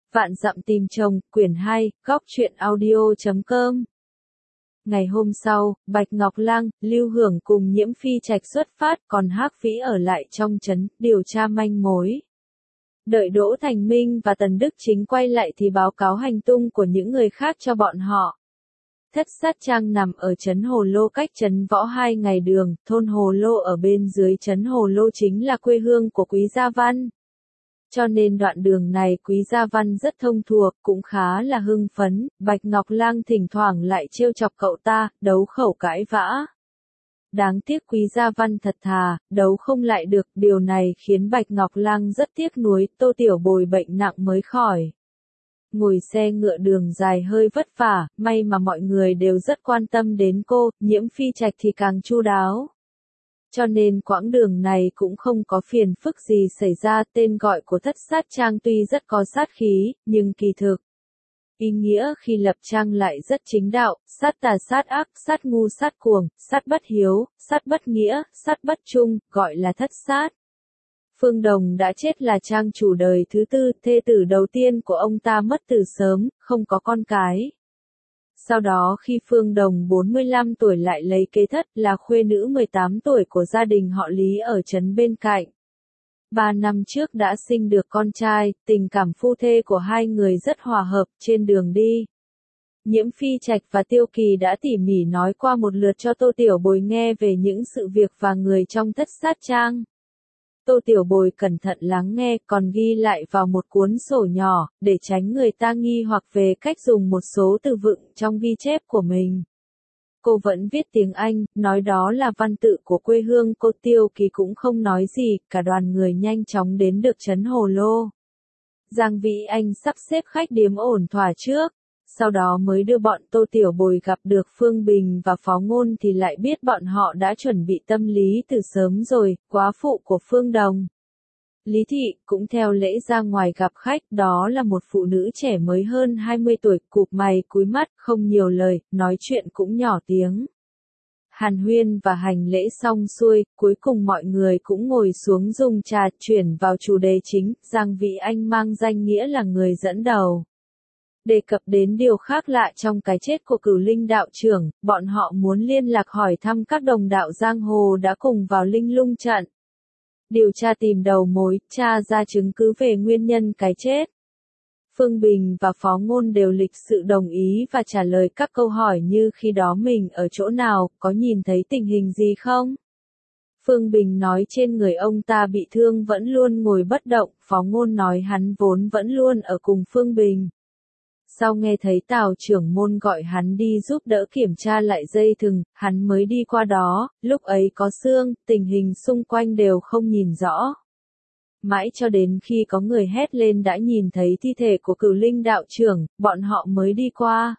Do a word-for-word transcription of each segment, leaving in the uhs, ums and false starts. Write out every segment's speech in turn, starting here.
Vạn dặm tìm chồng, quyển hai, góc truyện audio chấm com. Ngày hôm sau, Bạch Ngọc Lang, Lưu Hưởng cùng Nhiễm Phi Trạch xuất phát, còn Hắc Vĩ ở lại trong trấn, điều tra manh mối. Đợi Đỗ Thành Minh và Tần Đức Chính quay lại thì báo cáo hành tung của những người khác cho bọn họ. Thất Sát Trang nằm ở trấn Hồ Lô cách trấn Võ hai ngày đường, thôn Hồ Lô ở bên dưới trấn Hồ Lô chính là quê hương của Quý Gia Văn. Cho nên đoạn đường này Quý Gia Văn rất thông thuộc, cũng khá là hưng phấn, Bạch Ngọc Lang thỉnh thoảng lại trêu chọc cậu ta, đấu khẩu cãi vã. Đáng tiếc Quý Gia Văn thật thà, đấu không lại được, điều này khiến Bạch Ngọc Lang rất tiếc nuối, Tô Tiểu Bồi bệnh nặng mới khỏi. Ngồi xe ngựa đường dài hơi vất vả, may mà mọi người đều rất quan tâm đến cô, Nhiễm Phi Trạch thì càng chu đáo. Cho nên quãng đường này cũng không có phiền phức gì xảy ra, tên gọi của Thất Sát Trang tuy rất có sát khí, nhưng kỳ thực. Ý nghĩa khi lập trang lại rất chính đạo, sát tà sát ác, sát ngu sát cuồng, sát bất hiếu, sát bất nghĩa, sát bất trung, gọi là thất sát. Phương Đồng đã chết là trang chủ đời thứ tư, thê tử đầu tiên của ông ta mất từ sớm, không có con cái. Sau đó khi Phương Đồng bốn mươi lăm tuổi lại lấy kế thất là khuê nữ mười tám tuổi của gia đình họ Lý ở trấn bên cạnh. Ba năm trước đã sinh được con trai, tình cảm phu thê của hai người rất hòa hợp trên đường đi. Nhiễm Phi Trạch và Tiêu Kỳ đã tỉ mỉ nói qua một lượt cho Tô Tiểu Bồi nghe về những sự việc và người trong Thất Sát Trang. Tô Tiểu Bồi cẩn thận lắng nghe, còn ghi lại vào một cuốn sổ nhỏ, để tránh người ta nghi hoặc về cách dùng một số từ vựng trong ghi chép của mình. Cô vẫn viết tiếng Anh, nói đó là văn tự của quê hương cô. Tiêu Kỳ cũng không nói gì, cả đoàn người nhanh chóng đến được trấn Hồ Lô. Giang Vĩ Anh sắp xếp khách điếm ổn thỏa trước, sau đó mới đưa bọn Tô Tiểu Bồi gặp được Phương Bình và Phó Ngôn thì lại biết bọn họ đã chuẩn bị tâm lý từ sớm rồi, quá phụ của Phương Đồng. Lý Thị cũng theo lễ ra ngoài gặp khách, đó là một phụ nữ trẻ mới hơn hai mươi tuổi, cụp mày cúi mắt, không nhiều lời, nói chuyện cũng nhỏ tiếng. Hàn huyên và hành lễ xong xuôi, cuối cùng mọi người cũng ngồi xuống dùng trà, chuyển vào chủ đề chính, Giang Vĩ Anh mang danh nghĩa là người dẫn đầu. Đề cập đến điều khác lạ trong cái chết của Cửu Linh đạo trưởng, bọn họ muốn liên lạc hỏi thăm các đồng đạo giang hồ đã cùng vào Linh Lung trận. Điều tra tìm đầu mối, tra ra chứng cứ về nguyên nhân cái chết. Phương Bình và Phó Ngôn đều lịch sự đồng ý và trả lời các câu hỏi như khi đó mình ở chỗ nào, có nhìn thấy tình hình gì không? Phương Bình nói trên người ông ta bị thương vẫn luôn ngồi bất động, Phó Ngôn nói hắn vốn vẫn luôn ở cùng Phương Bình. Sau nghe thấy Tào trưởng môn gọi hắn đi giúp đỡ kiểm tra lại dây thừng, hắn mới đi qua đó, lúc ấy có sương, tình hình xung quanh đều không nhìn rõ. Mãi cho đến khi có người hét lên đã nhìn thấy thi thể của Cửu Linh đạo trưởng, bọn họ mới đi qua.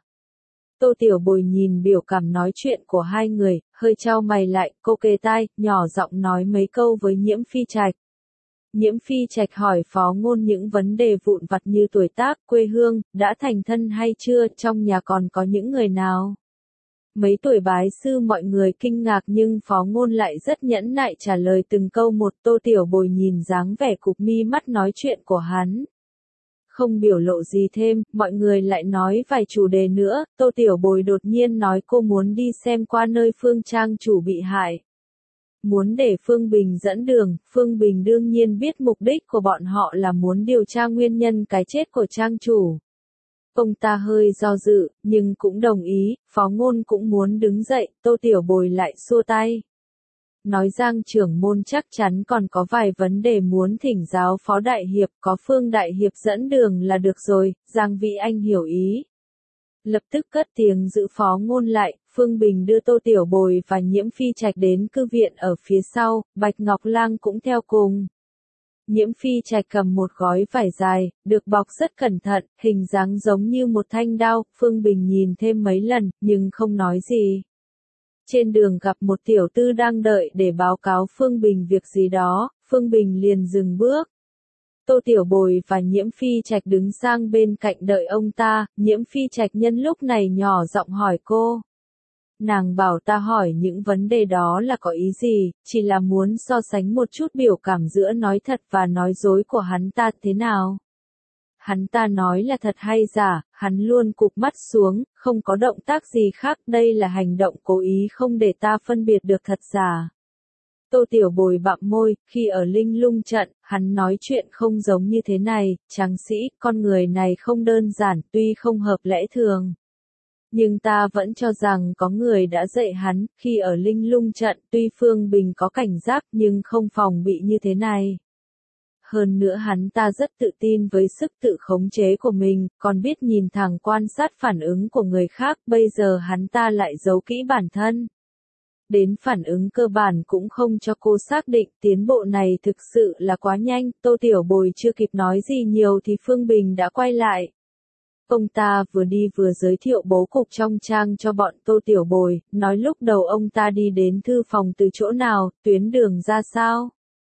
Tô Tiểu Bồi nhìn biểu cảm nói chuyện của hai người, hơi chau mày lại, cô kề tai, nhỏ giọng nói mấy câu với Nhiễm Phi Trạch. Nhiễm Phi Trạch hỏi Phó Ngôn những vấn đề vụn vặt như tuổi tác, quê hương, đã thành thân hay chưa, trong nhà còn có những người nào. Mấy tuổi bái sư mọi người kinh ngạc nhưng Phó Ngôn lại rất nhẫn nại trả lời từng câu một. Tô Tiểu Bồi nhìn dáng vẻ cụp mi mắt nói chuyện của hắn. Không biểu lộ gì thêm, mọi người lại nói vài chủ đề nữa. Tô Tiểu Bồi đột nhiên nói cô muốn đi xem qua nơi Phương Trang chủ bị hại. Muốn để Phương Bình dẫn đường, Phương Bình đương nhiên biết mục đích của bọn họ là muốn điều tra nguyên nhân cái chết của trang chủ. Ông ta hơi do dự, nhưng cũng đồng ý, Phó Ngôn cũng muốn đứng dậy, Tô Tiểu Bồi lại xua tay. Nói Giang trưởng môn chắc chắn còn có vài vấn đề muốn thỉnh giáo Phó Đại Hiệp, có Phương Đại Hiệp dẫn đường là được rồi, Giang Vĩ Anh hiểu ý. Lập tức cất tiếng giữ Phó Ngôn lại, Phương Bình đưa Tô Tiểu Bồi và Nhiễm Phi Trạch đến cư viện ở phía sau, Bạch Ngọc Lang cũng theo cùng. Nhiễm Phi Trạch cầm một gói vải dài, được bọc rất cẩn thận, hình dáng giống như một thanh đao, Phương Bình nhìn thêm mấy lần, nhưng không nói gì. Trên đường gặp một tiểu tư đang đợi để báo cáo Phương Bình việc gì đó, Phương Bình liền dừng bước. Tô Tiểu Bồi và Nhiễm Phi Trạch đứng sang bên cạnh đợi ông ta, Nhiễm Phi Trạch nhân lúc này nhỏ giọng hỏi cô. Nàng bảo ta hỏi những vấn đề đó là có ý gì, chỉ là muốn so sánh một chút biểu cảm giữa nói thật và nói dối của hắn ta thế nào. hắn ta nói là thật hay giả, hắn luôn cụp mắt xuống, không có động tác gì khác, đây là hành động cố ý không để ta phân biệt được thật giả. Tô Tiểu Bồi bặm môi, khi ở Linh Lung trận, hắn nói chuyện không giống như thế này, tráng sĩ, con người này không đơn giản, tuy không hợp lẽ thường. Nhưng ta vẫn cho rằng có người đã dạy hắn, khi ở Linh Lung trận, tuy Phương Bình có cảnh giác nhưng không phòng bị như thế này. Hơn nữa hắn ta rất tự tin với sức tự khống chế của mình, còn biết nhìn thẳng quan sát phản ứng của người khác, bây giờ hắn ta lại giấu kỹ bản thân. Đến phản ứng cơ bản cũng không cho cô xác định, tiến bộ này thực sự là quá nhanh, Tô Tiểu Bồi chưa kịp nói gì nhiều thì Phương Bình đã quay lại. Ông ta vừa đi vừa giới thiệu bố cục trong trang cho bọn Tô Tiểu Bồi, nói lúc đầu ông ta đi đến thư phòng từ chỗ nào, tuyến đường ra sao.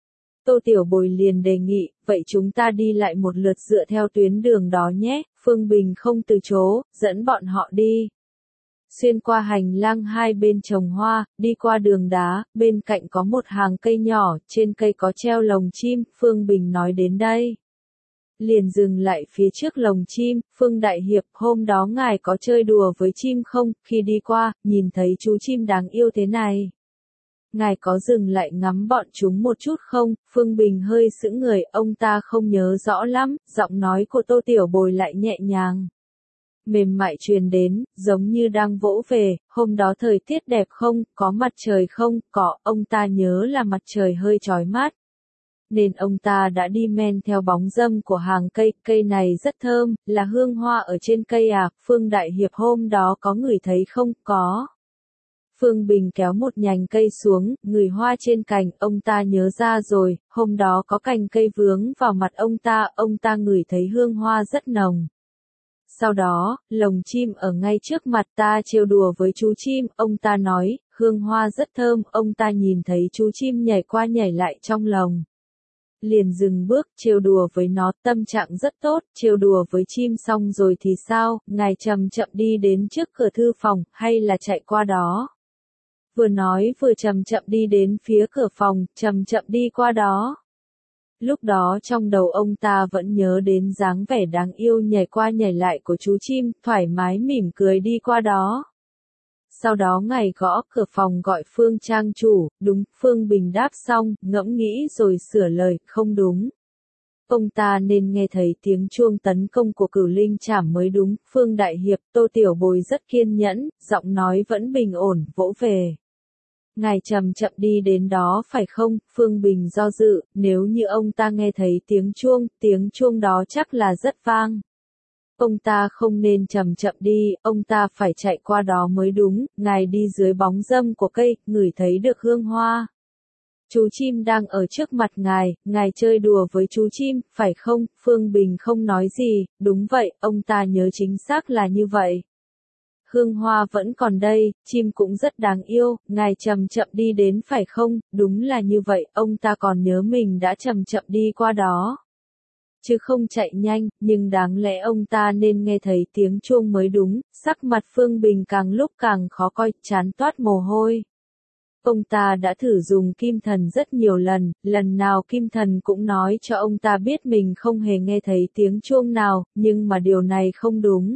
Tô Tiểu Bồi liền đề nghị, vậy chúng ta đi lại một lượt dựa theo tuyến đường đó nhé, Phương Bình không từ chối, dẫn bọn họ đi. Xuyên qua hành lang hai bên trồng hoa, đi qua đường đá, bên cạnh có một hàng cây nhỏ, trên cây có treo lồng chim, Phương Bình nói đến đây. Liền dừng lại phía trước lồng chim, Phương Đại Hiệp, hôm đó ngài có chơi đùa với chim không, khi đi qua, nhìn thấy chú chim đáng yêu thế này. Ngài có dừng lại ngắm bọn chúng một chút không, Phương Bình hơi sững người, ông ta không nhớ rõ lắm, giọng nói của Tô Tiểu Bồi lại nhẹ nhàng. Mềm mại truyền đến, giống như đang vỗ về, hôm đó thời tiết đẹp không, có mặt trời không, có, ông ta nhớ là mặt trời hơi chói mát. Nên ông ta đã đi men theo bóng râm của hàng cây, cây này rất thơm, là hương hoa ở trên cây à, Phương Đại Hiệp hôm đó có ngửi thấy không, có. Phương Bình kéo một nhành cây xuống, ngửi hoa trên cành, ông ta nhớ ra rồi, hôm đó có cành cây vướng vào mặt ông ta, ông ta ngửi thấy hương hoa rất nồng. Sau đó, lồng chim ở ngay trước mặt ta trêu đùa với chú chim, ông ta nói, hương hoa rất thơm, ông ta nhìn thấy chú chim nhảy qua nhảy lại trong lồng. Liền dừng bước, trêu đùa với nó, tâm trạng rất tốt, trêu đùa với chim xong rồi thì sao, ngài chậm chậm đi đến trước cửa thư phòng, hay là chạy qua đó. Vừa nói vừa chậm chậm đi đến phía cửa phòng, chậm chậm đi qua đó. Lúc đó trong đầu ông ta vẫn nhớ đến dáng vẻ đáng yêu nhảy qua nhảy lại của chú chim, thoải mái mỉm cười đi qua đó. Sau đó ngài gõ cửa phòng gọi Phương trang chủ, đúng, Phương Bình đáp xong, ngẫm nghĩ rồi sửa lời, không đúng. Ông ta nên nghe thấy tiếng chuông tấn công của Cửu Linh Trảm mới đúng, Phương Đại Hiệp, Tô Tiểu Bồi rất kiên nhẫn, giọng nói vẫn bình ổn, vỗ về. Ngài chậm chậm đi đến đó phải không, Phương Bình do dự, nếu như ông ta nghe thấy tiếng chuông, tiếng chuông đó chắc là rất vang. Ông ta không nên chậm chậm đi, ông ta phải chạy qua đó mới đúng, ngài đi dưới bóng râm của cây, ngửi thấy được hương hoa. Chú chim đang ở trước mặt ngài, ngài chơi đùa với chú chim, phải không, Phương Bình không nói gì, đúng vậy, ông ta nhớ chính xác là như vậy. Hương hoa vẫn còn đây, chim cũng rất đáng yêu, ngài chậm chậm đi đến phải không, đúng là như vậy, ông ta còn nhớ mình đã chậm chậm đi qua đó. Chứ không chạy nhanh, nhưng đáng lẽ ông ta nên nghe thấy tiếng chuông mới đúng, sắc mặt Phương Bình càng lúc càng khó coi, chán toát mồ hôi. Ông ta đã thử dùng kim thần rất nhiều lần, lần nào kim thần cũng nói cho ông ta biết mình không hề nghe thấy tiếng chuông nào, nhưng mà điều này không đúng.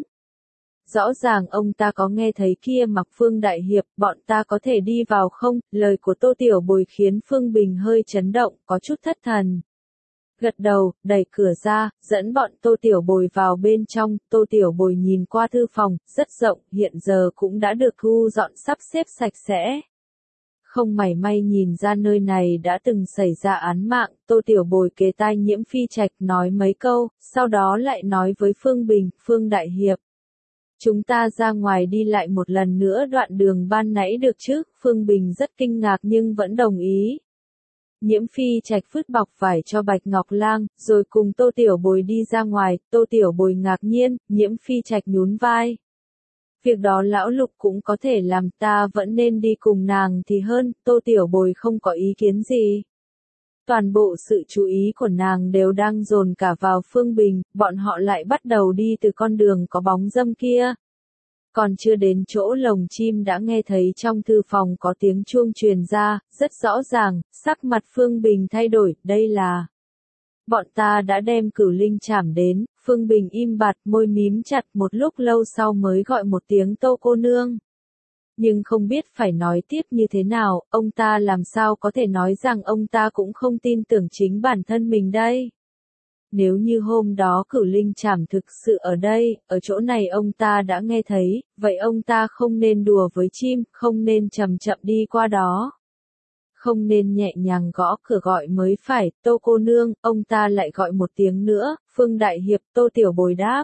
Rõ ràng ông ta có nghe thấy kia mặc Phương Đại Hiệp, bọn ta có thể đi vào không, lời của Tô Tiểu Bồi khiến Phương Bình hơi chấn động, có chút thất thần. Gật đầu, đẩy cửa ra, dẫn bọn Tô Tiểu Bồi vào bên trong, Tô Tiểu Bồi nhìn qua thư phòng, rất rộng, hiện giờ cũng đã được thu dọn sắp xếp sạch sẽ. Không mảy may nhìn ra nơi này đã từng xảy ra án mạng, Tô Tiểu Bồi kề tai Nhiễm Phi Trạch nói mấy câu, sau đó lại nói với Phương Bình, Phương Đại Hiệp. Chúng ta ra ngoài đi lại một lần nữa đoạn đường ban nãy được chứ, Phương Bình rất kinh ngạc nhưng vẫn đồng ý. Nhiễm Phi Trạch phứt bọc vải cho Bạch Ngọc Lang, rồi cùng Tô Tiểu Bồi đi ra ngoài, Tô Tiểu Bồi ngạc nhiên, Nhiễm Phi Trạch nhún vai. Việc đó lão Lục cũng có thể làm, ta vẫn nên đi cùng nàng thì hơn, Tô Tiểu Bồi không có ý kiến gì. Toàn bộ sự chú ý của nàng đều đang dồn cả vào Phương Bình, bọn họ lại bắt đầu đi từ con đường có bóng râm kia. Còn chưa đến chỗ lồng chim đã nghe thấy trong thư phòng có tiếng chuông truyền ra, rất rõ ràng, sắc mặt Phương Bình thay đổi, đây là Bọn ta đã đem Cửu Linh trảm đến, Phương Bình im bặt, môi mím chặt, một lúc lâu sau mới gọi một tiếng Tô cô nương. Nhưng không biết phải nói tiếp như thế nào, ông ta làm sao có thể nói rằng ông ta cũng không tin tưởng chính bản thân mình đây. Nếu như hôm đó Cửu Linh trảm thực sự ở đây, ở chỗ này ông ta đã nghe thấy, vậy ông ta không nên đùa với chim, không nên chậm chậm đi qua đó. Không nên nhẹ nhàng gõ cửa gọi mới phải, Tô cô nương, ông ta lại gọi một tiếng nữa, Phương Đại Hiệp, Tô Tiểu Bồi đáp.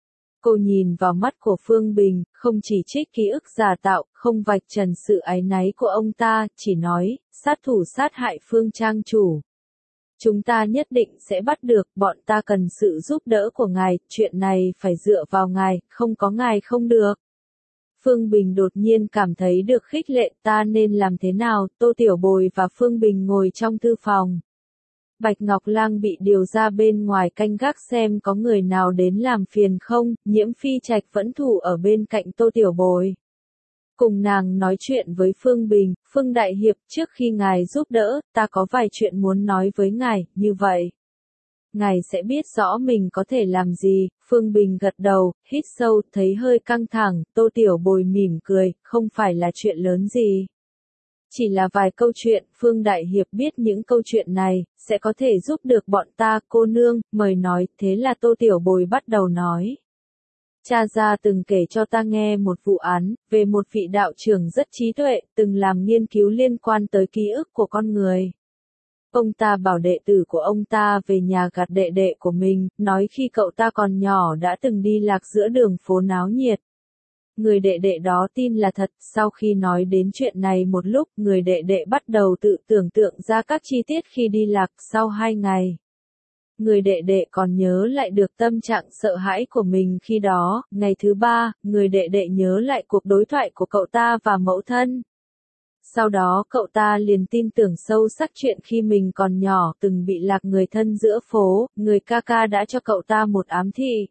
Cô nhìn vào mắt của Phương Bình, không chỉ trích ký ức giả tạo, không vạch trần sự áy náy của ông ta, chỉ nói, sát thủ sát hại Phương trang chủ. Chúng ta nhất định sẽ bắt được, bọn ta cần sự giúp đỡ của ngài, chuyện này phải dựa vào ngài, không có ngài không được. Phương Bình đột nhiên cảm thấy được khích lệ, ta nên làm thế nào, Tô Tiểu Bồi và Phương Bình ngồi trong thư phòng. Bạch Ngọc Lang bị điều ra bên ngoài canh gác xem có người nào đến làm phiền không, Nhiễm Phi Trạch vẫn thủ ở bên cạnh Tô Tiểu Bồi. Cùng nàng nói chuyện với Phương Bình, Phương Đại Hiệp, trước khi ngài giúp đỡ, ta có vài chuyện muốn nói với ngài, như vậy. Ngài sẽ biết rõ mình có thể làm gì, Phương Bình gật đầu, hít sâu, thấy hơi căng thẳng, Tô Tiểu Bồi mỉm cười, không phải là chuyện lớn gì. Chỉ là vài câu chuyện, Phương Đại Hiệp biết những câu chuyện này, sẽ có thể giúp được bọn ta, cô nương, mời nói, thế là Tô Tiểu Bồi bắt đầu nói. Cha gia từng kể cho ta nghe một vụ án, về một vị đạo trưởng rất trí tuệ, từng làm nghiên cứu liên quan tới ký ức của con người. Ông ta bảo đệ tử của ông ta về nhà gạt đệ đệ của mình, nói khi cậu ta còn nhỏ đã từng đi lạc giữa đường phố náo nhiệt. Người đệ đệ đó tin là thật, sau khi nói đến chuyện này một lúc, người đệ đệ bắt đầu tự tưởng tượng ra các chi tiết khi đi lạc sau hai ngày. Người đệ đệ còn nhớ lại được tâm trạng sợ hãi của mình khi đó, ngày thứ ba, người đệ đệ nhớ lại cuộc đối thoại của cậu ta và mẫu thân. Sau đó cậu ta liền tin tưởng sâu sắc chuyện khi mình còn nhỏ từng bị lạc người thân giữa phố, người ca ca đã cho cậu ta một ám thị.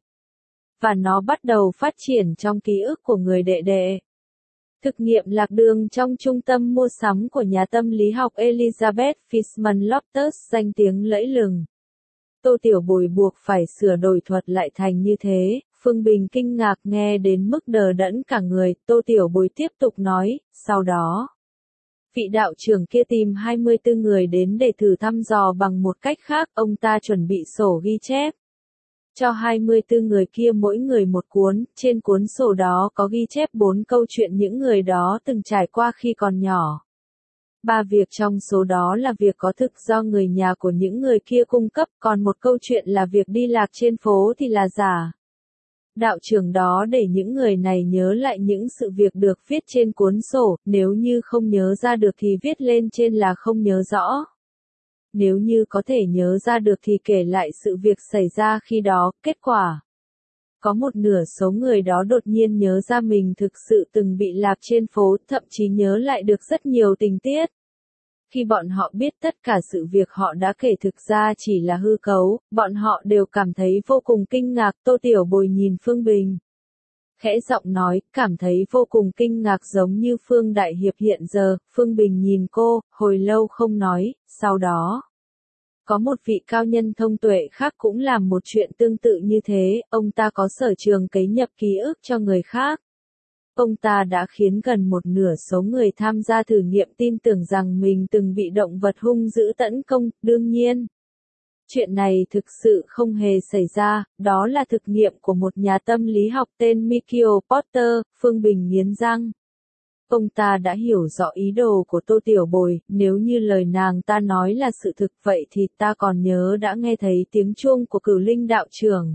Và nó bắt đầu phát triển trong ký ức của người đệ đệ. Thực nghiệm lạc đường trong trung tâm mua sắm của nhà tâm lý học Elizabeth Fishman Loftus danh tiếng lẫy lừng. Tô Tiểu Bồi buộc phải sửa đổi thuật lại thành như thế, Phương Bình kinh ngạc nghe đến mức đờ đẫn cả người, Tô Tiểu Bồi tiếp tục nói, sau đó. Vị đạo trưởng kia tìm hai mươi tư người đến để thử thăm dò bằng một cách khác, ông ta chuẩn bị sổ ghi chép. Cho hai mươi tư người kia mỗi người một cuốn, trên cuốn sổ đó có ghi chép bốn câu chuyện những người đó từng trải qua khi còn nhỏ. Ba việc trong số đó là việc có thực do người nhà của những người kia cung cấp, còn một câu chuyện là việc đi lạc trên phố thì là giả. Đạo trưởng đó để những người này nhớ lại những sự việc được viết trên cuốn sổ, nếu như không nhớ ra được thì viết lên trên là không nhớ rõ. Nếu như có thể nhớ ra được thì kể lại sự việc xảy ra khi đó, kết quả. Có một nửa số người đó đột nhiên nhớ ra mình thực sự từng bị lạc trên phố, thậm chí nhớ lại được rất nhiều tình tiết. Khi bọn họ biết tất cả sự việc họ đã kể thực ra chỉ là hư cấu, bọn họ đều cảm thấy vô cùng kinh ngạc. Tô Tiểu Bồi nhìn Phương Bình. Khẽ giọng nói, cảm thấy vô cùng kinh ngạc giống như Phương Đại Hiệp hiện giờ. Phương Bình nhìn cô, hồi lâu không nói, sau đó. Có một vị cao nhân thông tuệ khác cũng làm một chuyện tương tự như thế, ông ta có sở trường cấy nhập ký ức cho người khác. Ông ta đã khiến gần một nửa số người tham gia thử nghiệm tin tưởng rằng mình từng bị động vật hung dữ tấn công, đương nhiên. Chuyện này thực sự không hề xảy ra, đó là thực nghiệm của một nhà tâm lý học tên Michael Porter, Phương Bình nghiến răng. Ông ta đã hiểu rõ ý đồ của Tô Tiểu Bồi, nếu như lời nàng ta nói là sự thực vậy thì ta còn nhớ đã nghe thấy tiếng chuông của Cửu Linh đạo trưởng.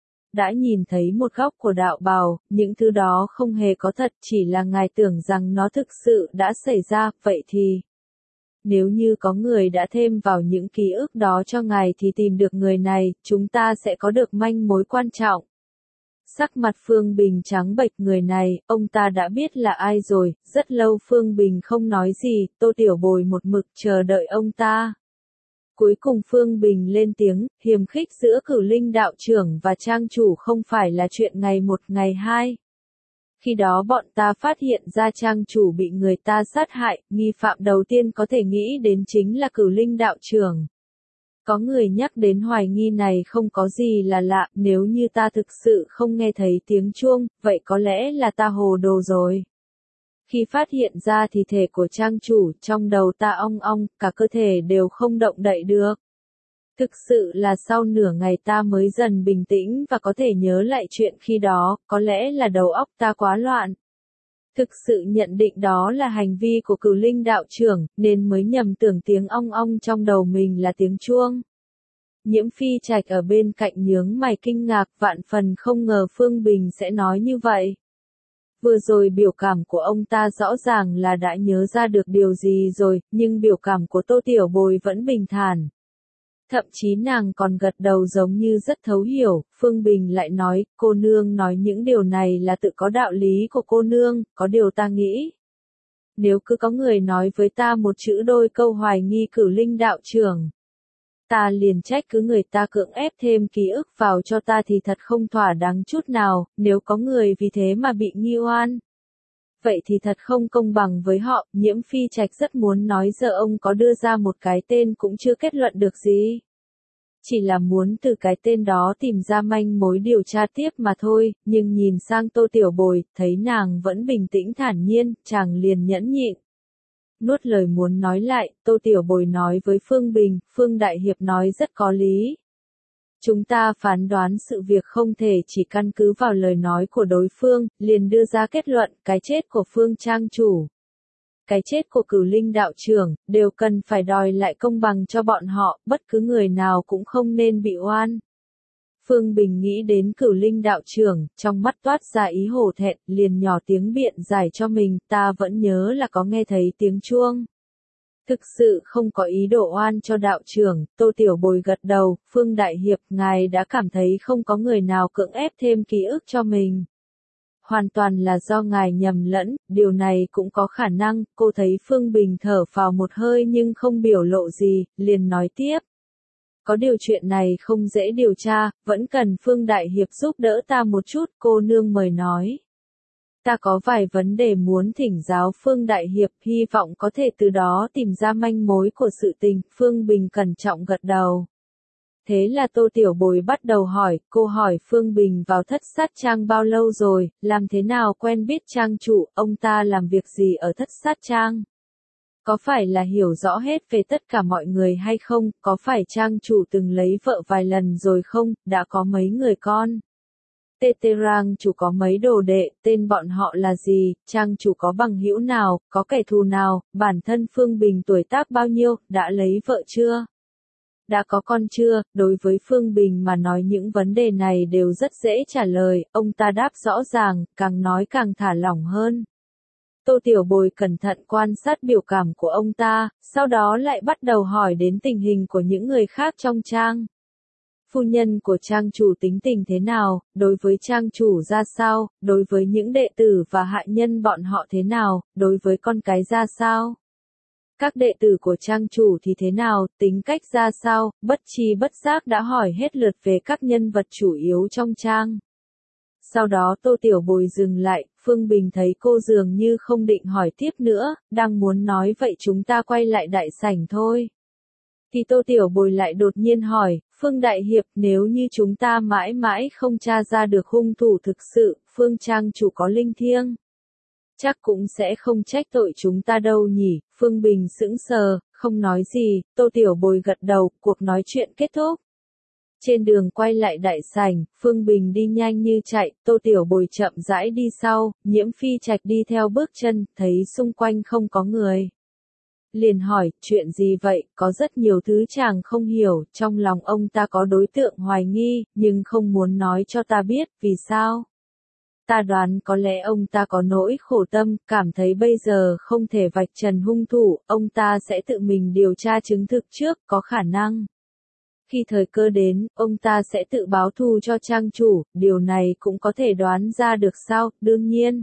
Đã nhìn thấy một góc của đạo bào, những thứ đó không hề có thật, chỉ là ngài tưởng rằng nó thực sự đã xảy ra, vậy thì. Nếu như có người đã thêm vào những ký ức đó cho ngài thì tìm được người này, chúng ta sẽ có được manh mối quan trọng. Sắc mặt Phương Bình trắng bệch, người này, ông ta đã biết là ai rồi, rất lâu Phương Bình không nói gì, Tô Tiểu Bồi một mực chờ đợi ông ta. Cuối cùng Phương Bình lên tiếng, hiềm khích giữa Cửu Linh đạo trưởng và trang chủ không phải là chuyện ngày một ngày hai. Khi đó bọn ta phát hiện ra trang chủ bị người ta sát hại, nghi phạm đầu tiên có thể nghĩ đến chính là Cửu Linh đạo trưởng. Có người nhắc đến hoài nghi này không có gì là lạ, nếu như ta thực sự không nghe thấy tiếng chuông, vậy có lẽ là ta hồ đồ rồi. Khi phát hiện ra thi thể của trang chủ, trong đầu ta ong ong, cả cơ thể đều không động đậy được. Thực sự là sau nửa ngày ta mới dần bình tĩnh và có thể nhớ lại chuyện khi đó, có lẽ là đầu óc ta quá loạn. Thực sự nhận định đó là hành vi của Cửu Linh đạo trưởng, nên mới nhầm tưởng tiếng ong ong trong đầu mình là tiếng chuông. Nhiễm Phi Trạch ở bên cạnh nhướng mày kinh ngạc, vạn phần không ngờ Phương Bình sẽ nói như vậy. Vừa rồi biểu cảm của ông ta rõ ràng là đã nhớ ra được điều gì rồi, nhưng biểu cảm của Tô Tiểu Bồi vẫn bình thản. Thậm chí nàng còn gật đầu giống như rất thấu hiểu, Phương Bình lại nói, cô nương nói những điều này là tự có đạo lý của cô nương, có điều ta nghĩ. Nếu cứ có người nói với ta một chữ đôi câu hoài nghi Cửu Linh đạo trưởng, ta liền trách cứ người ta cưỡng ép thêm ký ức vào cho ta thì thật không thỏa đáng chút nào, nếu có người vì thế mà bị nghi oan. Vậy thì thật không công bằng với họ, Nhiễm Phi Trạch rất muốn nói giờ ông có đưa ra một cái tên cũng chưa kết luận được gì. Chỉ là muốn từ cái tên đó tìm ra manh mối điều tra tiếp mà thôi, nhưng nhìn sang Tô Tiểu Bồi, thấy nàng vẫn bình tĩnh thản nhiên, chàng liền nhẫn nhịn. Nuốt lời muốn nói lại, Tô Tiểu Bồi nói với Phương Bình, Phương Đại Hiệp nói rất có lý. Chúng ta phán đoán sự việc không thể chỉ căn cứ vào lời nói của đối phương, liền đưa ra kết luận, cái chết của Phương Trang chủ, cái chết của Cửu Linh đạo trưởng, đều cần phải đòi lại công bằng cho bọn họ, bất cứ người nào cũng không nên bị oan. Phương Bình nghĩ đến Cửu Linh đạo trưởng, trong mắt toát ra ý hổ thẹn, liền nhỏ tiếng biện giải cho mình, ta vẫn nhớ là có nghe thấy tiếng chuông. Thực sự không có ý đồ oan cho đạo trưởng, Tô Tiểu Bồi gật đầu, Phương Đại Hiệp, ngài đã cảm thấy không có người nào cưỡng ép thêm ký ức cho mình. Hoàn toàn là do ngài nhầm lẫn, điều này cũng có khả năng, cô thấy Phương Bình thở phào một hơi nhưng không biểu lộ gì, liền nói tiếp. Có điều chuyện này không dễ điều tra, vẫn cần Phương Đại Hiệp giúp đỡ ta một chút, cô nương mời nói. Ta có vài vấn đề muốn thỉnh giáo Phương Đại Hiệp, hy vọng có thể từ đó tìm ra manh mối của sự tình, Phương Bình cẩn trọng gật đầu. Thế là Tô Tiểu Bồi bắt đầu hỏi, cô hỏi Phương Bình vào thất sát trang bao lâu rồi, làm thế nào quen biết trang chủ, ông ta làm việc gì ở thất sát trang? Có phải là hiểu rõ hết về tất cả mọi người hay không, có phải trang chủ từng lấy vợ vài lần rồi không, đã có mấy người con? Tê Tê Rang chủ có mấy đồ đệ, tên bọn họ là gì, trang chủ có bằng hữu nào, có kẻ thù nào, bản thân Phương Bình tuổi tác bao nhiêu, đã lấy vợ chưa? Đã có con chưa? Đối với Phương Bình mà nói những vấn đề này đều rất dễ trả lời, ông ta đáp rõ ràng, càng nói càng thả lỏng hơn. Tô Tiểu Bồi cẩn thận quan sát biểu cảm của ông ta, sau đó lại bắt đầu hỏi đến tình hình của những người khác trong trang. Phu nhân của trang chủ tính tình thế nào, đối với trang chủ ra sao, đối với những đệ tử và hạ nhân bọn họ thế nào, đối với con cái ra sao? Các đệ tử của trang chủ thì thế nào, tính cách ra sao, bất chi bất giác đã hỏi hết lượt về các nhân vật chủ yếu trong trang. Sau đó Tô Tiểu Bồi dừng lại, Phương Bình thấy cô dường như không định hỏi tiếp nữa, đang muốn nói vậy chúng ta quay lại đại sảnh thôi. Thì Tô Tiểu Bồi lại đột nhiên hỏi, Phương Đại Hiệp, nếu như chúng ta mãi mãi không tra ra được hung thủ thực sự, Phương Trang chủ có linh thiêng, chắc cũng sẽ không trách tội chúng ta đâu nhỉ, Phương Bình sững sờ, không nói gì, Tô Tiểu Bồi gật đầu, cuộc nói chuyện kết thúc. Trên đường quay lại đại sảnh, Phương Bình đi nhanh như chạy, Tô Tiểu Bồi chậm rãi đi sau, Nhiễm Phi Trạch đi theo bước chân, thấy xung quanh không có người. Liền hỏi, chuyện gì vậy, có rất nhiều thứ chàng không hiểu, trong lòng ông ta có đối tượng hoài nghi, nhưng không muốn nói cho ta biết, vì sao? Ta đoán có lẽ ông ta có nỗi khổ tâm, cảm thấy bây giờ không thể vạch trần hung thủ, ông ta sẽ tự mình điều tra chứng thực trước, có khả năng. Khi thời cơ đến, ông ta sẽ tự báo thù cho trang chủ, điều này cũng có thể đoán ra được sao, đương nhiên.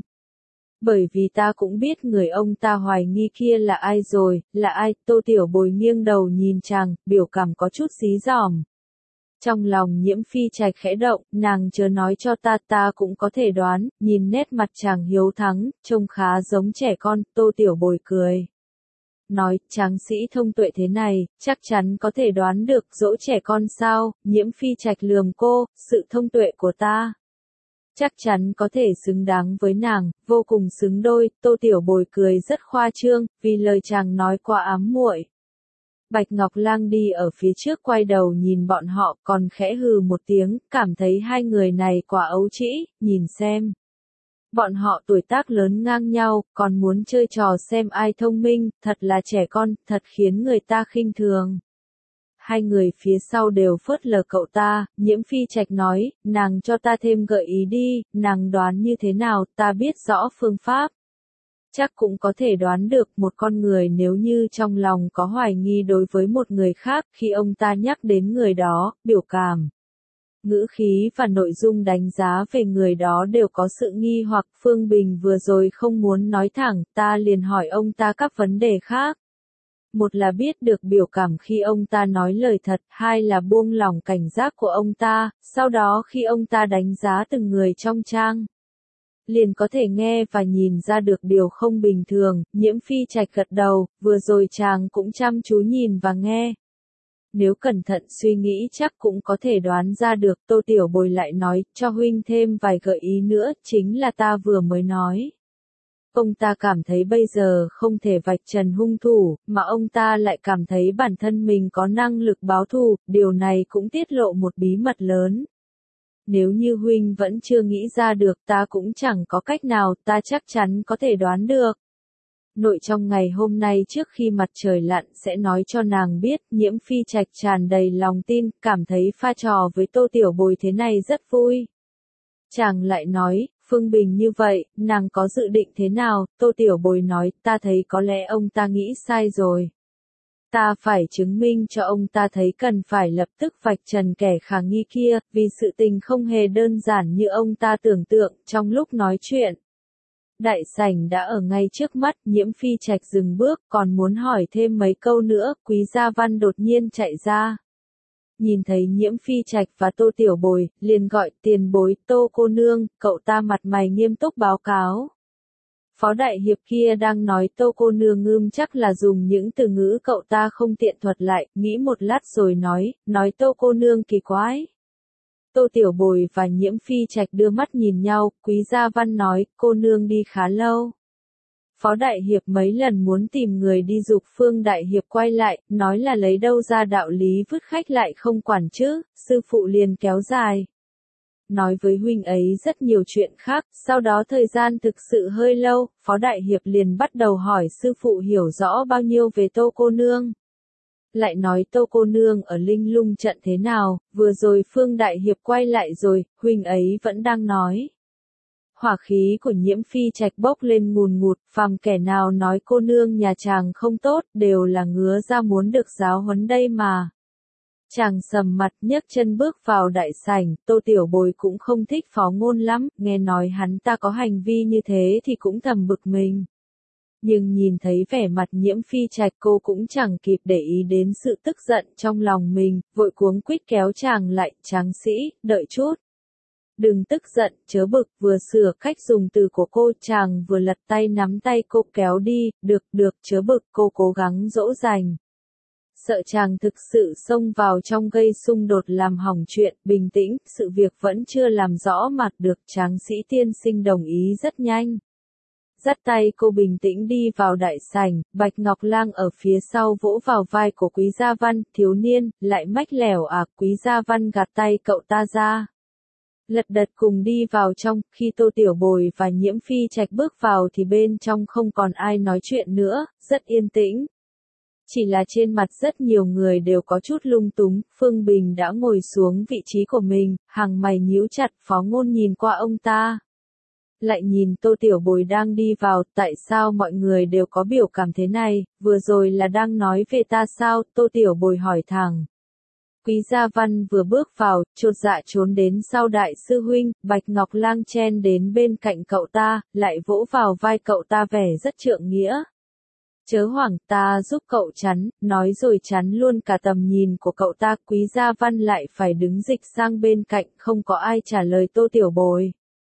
Bởi vì ta cũng biết người ông ta hoài nghi kia là ai rồi, là ai, Tô Tiểu Bồi nghiêng đầu nhìn chàng, biểu cảm có chút xí dỏm. Trong lòng Nhiễm Phi Trạch khẽ động, nàng chớ nói cho ta, ta cũng có thể đoán, nhìn nét mặt chàng hiếu thắng, trông khá giống trẻ con, Tô Tiểu Bồi cười. nói, tráng sĩ thông tuệ thế này, chắc chắn có thể đoán được dỗ trẻ con sao, Nhiễm Phi Trạch lườm cô, sự thông tuệ của ta chắc chắn có thể xứng đáng với nàng, vô cùng xứng đôi. Tô Tiểu Bồi cười rất khoa trương, vì lời chàng nói quá ám muội. Bạch Ngọc Lang đi ở phía trước quay đầu nhìn bọn họ, còn khẽ hừ một tiếng, cảm thấy hai người này quá ấu trĩ, nhìn xem. Bọn họ tuổi tác lớn ngang nhau, còn muốn chơi trò xem ai thông minh, thật là trẻ con, thật khiến người ta khinh thường. Hai người phía sau đều phớt lờ cậu ta, Nhiễm Phi Trạch nói, nàng cho ta thêm gợi ý đi, nàng đoán như thế nào, ta biết rõ phương pháp. Chắc cũng có thể đoán được một con người nếu như trong lòng có hoài nghi đối với một người khác khi ông ta nhắc đến người đó, biểu cảm, ngữ khí và nội dung đánh giá về người đó đều có sự nghi hoặc. Phương Bình vừa rồi không muốn nói thẳng, ta liền hỏi ông ta các vấn đề khác. Một là biết được biểu cảm khi ông ta nói lời thật, hai là buông lỏng cảnh giác của ông ta, sau đó khi ông ta đánh giá từng người trong trang, liền có thể nghe và nhìn ra được điều không bình thường. Nhiễm Phi Trạch gật đầu, vừa rồi chàng cũng chăm chú nhìn và nghe. Nếu cẩn thận suy nghĩ chắc cũng có thể đoán ra được. Tô Tiểu Bồi lại nói, cho huynh thêm vài gợi ý nữa, chính là ta vừa mới nói. Ông ta cảm thấy bây giờ không thể vạch trần hung thủ, mà ông ta lại cảm thấy bản thân mình có năng lực báo thù, điều này cũng tiết lộ một bí mật lớn. Nếu như huynh vẫn chưa nghĩ ra được, ta cũng chẳng có cách nào, ta chắc chắn có thể đoán được. Nội trong ngày hôm nay trước khi mặt trời lặn sẽ nói cho nàng biết. Nhiễm Phi Trạch tràn đầy lòng tin, cảm thấy pha trò với Tô Tiểu Bồi thế này rất vui. Chàng lại nói, Phương Bình như vậy, nàng có dự định thế nào? Tô Tiểu Bồi nói, ta thấy có lẽ ông ta nghĩ sai rồi. Ta phải chứng minh cho ông ta thấy cần phải lập tức vạch trần kẻ khả nghi kia, vì sự tình không hề đơn giản như ông ta tưởng tượng. Trong lúc nói chuyện, đại sảnh đã ở ngay trước mắt. Nhiễm Phi Trạch dừng bước, còn muốn hỏi thêm mấy câu nữa, Quý Gia Văn đột nhiên chạy ra. Nhìn thấy Nhiễm Phi Trạch và Tô Tiểu Bồi, liền gọi, tiền bối, Tô cô nương. Cậu ta mặt mày nghiêm túc báo cáo. Phó đại hiệp kia đang nói Tô cô nương ngưm chắc là dùng những từ ngữ cậu ta không tiện thuật lại, nghĩ một lát rồi nói, nói Tô cô nương kỳ quái. Tô Tiểu Bồi và Nhiễm Phi Trạch đưa mắt nhìn nhau, Quý Gia Văn nói, cô nương đi khá lâu. Phó đại hiệp mấy lần muốn tìm người đi giục Phương đại hiệp quay lại, nói là lấy đâu ra đạo lý vứt khách lại không quản chứ, sư phụ liền kéo dài. Nói với huynh ấy rất nhiều chuyện khác, sau đó thời gian thực sự hơi lâu, Phó đại hiệp liền bắt đầu hỏi sư phụ hiểu rõ bao nhiêu về Tô cô nương. Lại nói Tô cô nương ở Linh Lung trận thế nào, vừa rồi Phương đại hiệp quay lại rồi, huynh ấy vẫn đang nói. Hỏa khí của Nhiễm Phi Trạch bốc lên ngùn ngụt, phàm kẻ nào nói cô nương nhà chàng không tốt, đều là ngứa ra muốn được giáo huấn đây mà. Chàng sầm mặt nhấc chân bước vào đại sảnh. Tô Tiểu Bồi cũng không thích Phó Ngôn lắm, nghe nói hắn ta có hành vi như thế thì cũng thầm bực mình. Nhưng nhìn thấy vẻ mặt Nhiễm Phi Trạch cô cũng chẳng kịp để ý đến sự tức giận trong lòng mình, vội cuống quýt kéo chàng lại, tráng sĩ, đợi chút. Đừng tức giận, chớ bực, vừa sửa cách dùng từ của cô. Chàng vừa lật tay nắm tay cô kéo đi, được, được, chớ bực, cô cố gắng dỗ dành. Sợ chàng thực sự xông vào trong gây xung đột làm hỏng chuyện, bình tĩnh, sự việc vẫn chưa làm rõ mặt được. Tráng sĩ tiên sinh đồng ý rất nhanh. Dắt tay cô bình tĩnh đi vào đại sảnh, Bạch Ngọc Lang ở phía sau vỗ vào vai của Quý Gia Văn, thiếu niên, lại mách lẻo à. Quý Gia Văn gạt tay cậu ta ra. Lật đật cùng đi vào trong, khi Tô Tiểu Bồi và Nhiễm Phi Trạch bước vào thì bên trong không còn ai nói chuyện nữa, rất yên tĩnh. Chỉ là trên mặt rất nhiều người đều có chút lung túng. Phương Bình đã ngồi xuống vị trí của mình, hàng mày nhíu chặt. Phó Ngôn nhìn qua ông ta, lại nhìn Tô Tiểu Bồi đang đi vào, tại sao mọi người đều có biểu cảm thế này, vừa rồi là đang nói về ta sao? Tô Tiểu Bồi hỏi thẳng. Quý Gia Văn vừa bước vào, chột dạ trốn đến sau đại sư huynh. Bạch Ngọc Lang chen đến bên cạnh cậu ta, lại vỗ vào vai cậu ta vẻ rất trượng nghĩa. Chớ hoảng, ta giúp cậu chắn, nói rồi chắn luôn cả tầm nhìn của cậu ta. Quý Gia Văn lại phải đứng dịch sang bên cạnh, không có ai trả lời Tô Tiểu Bồi.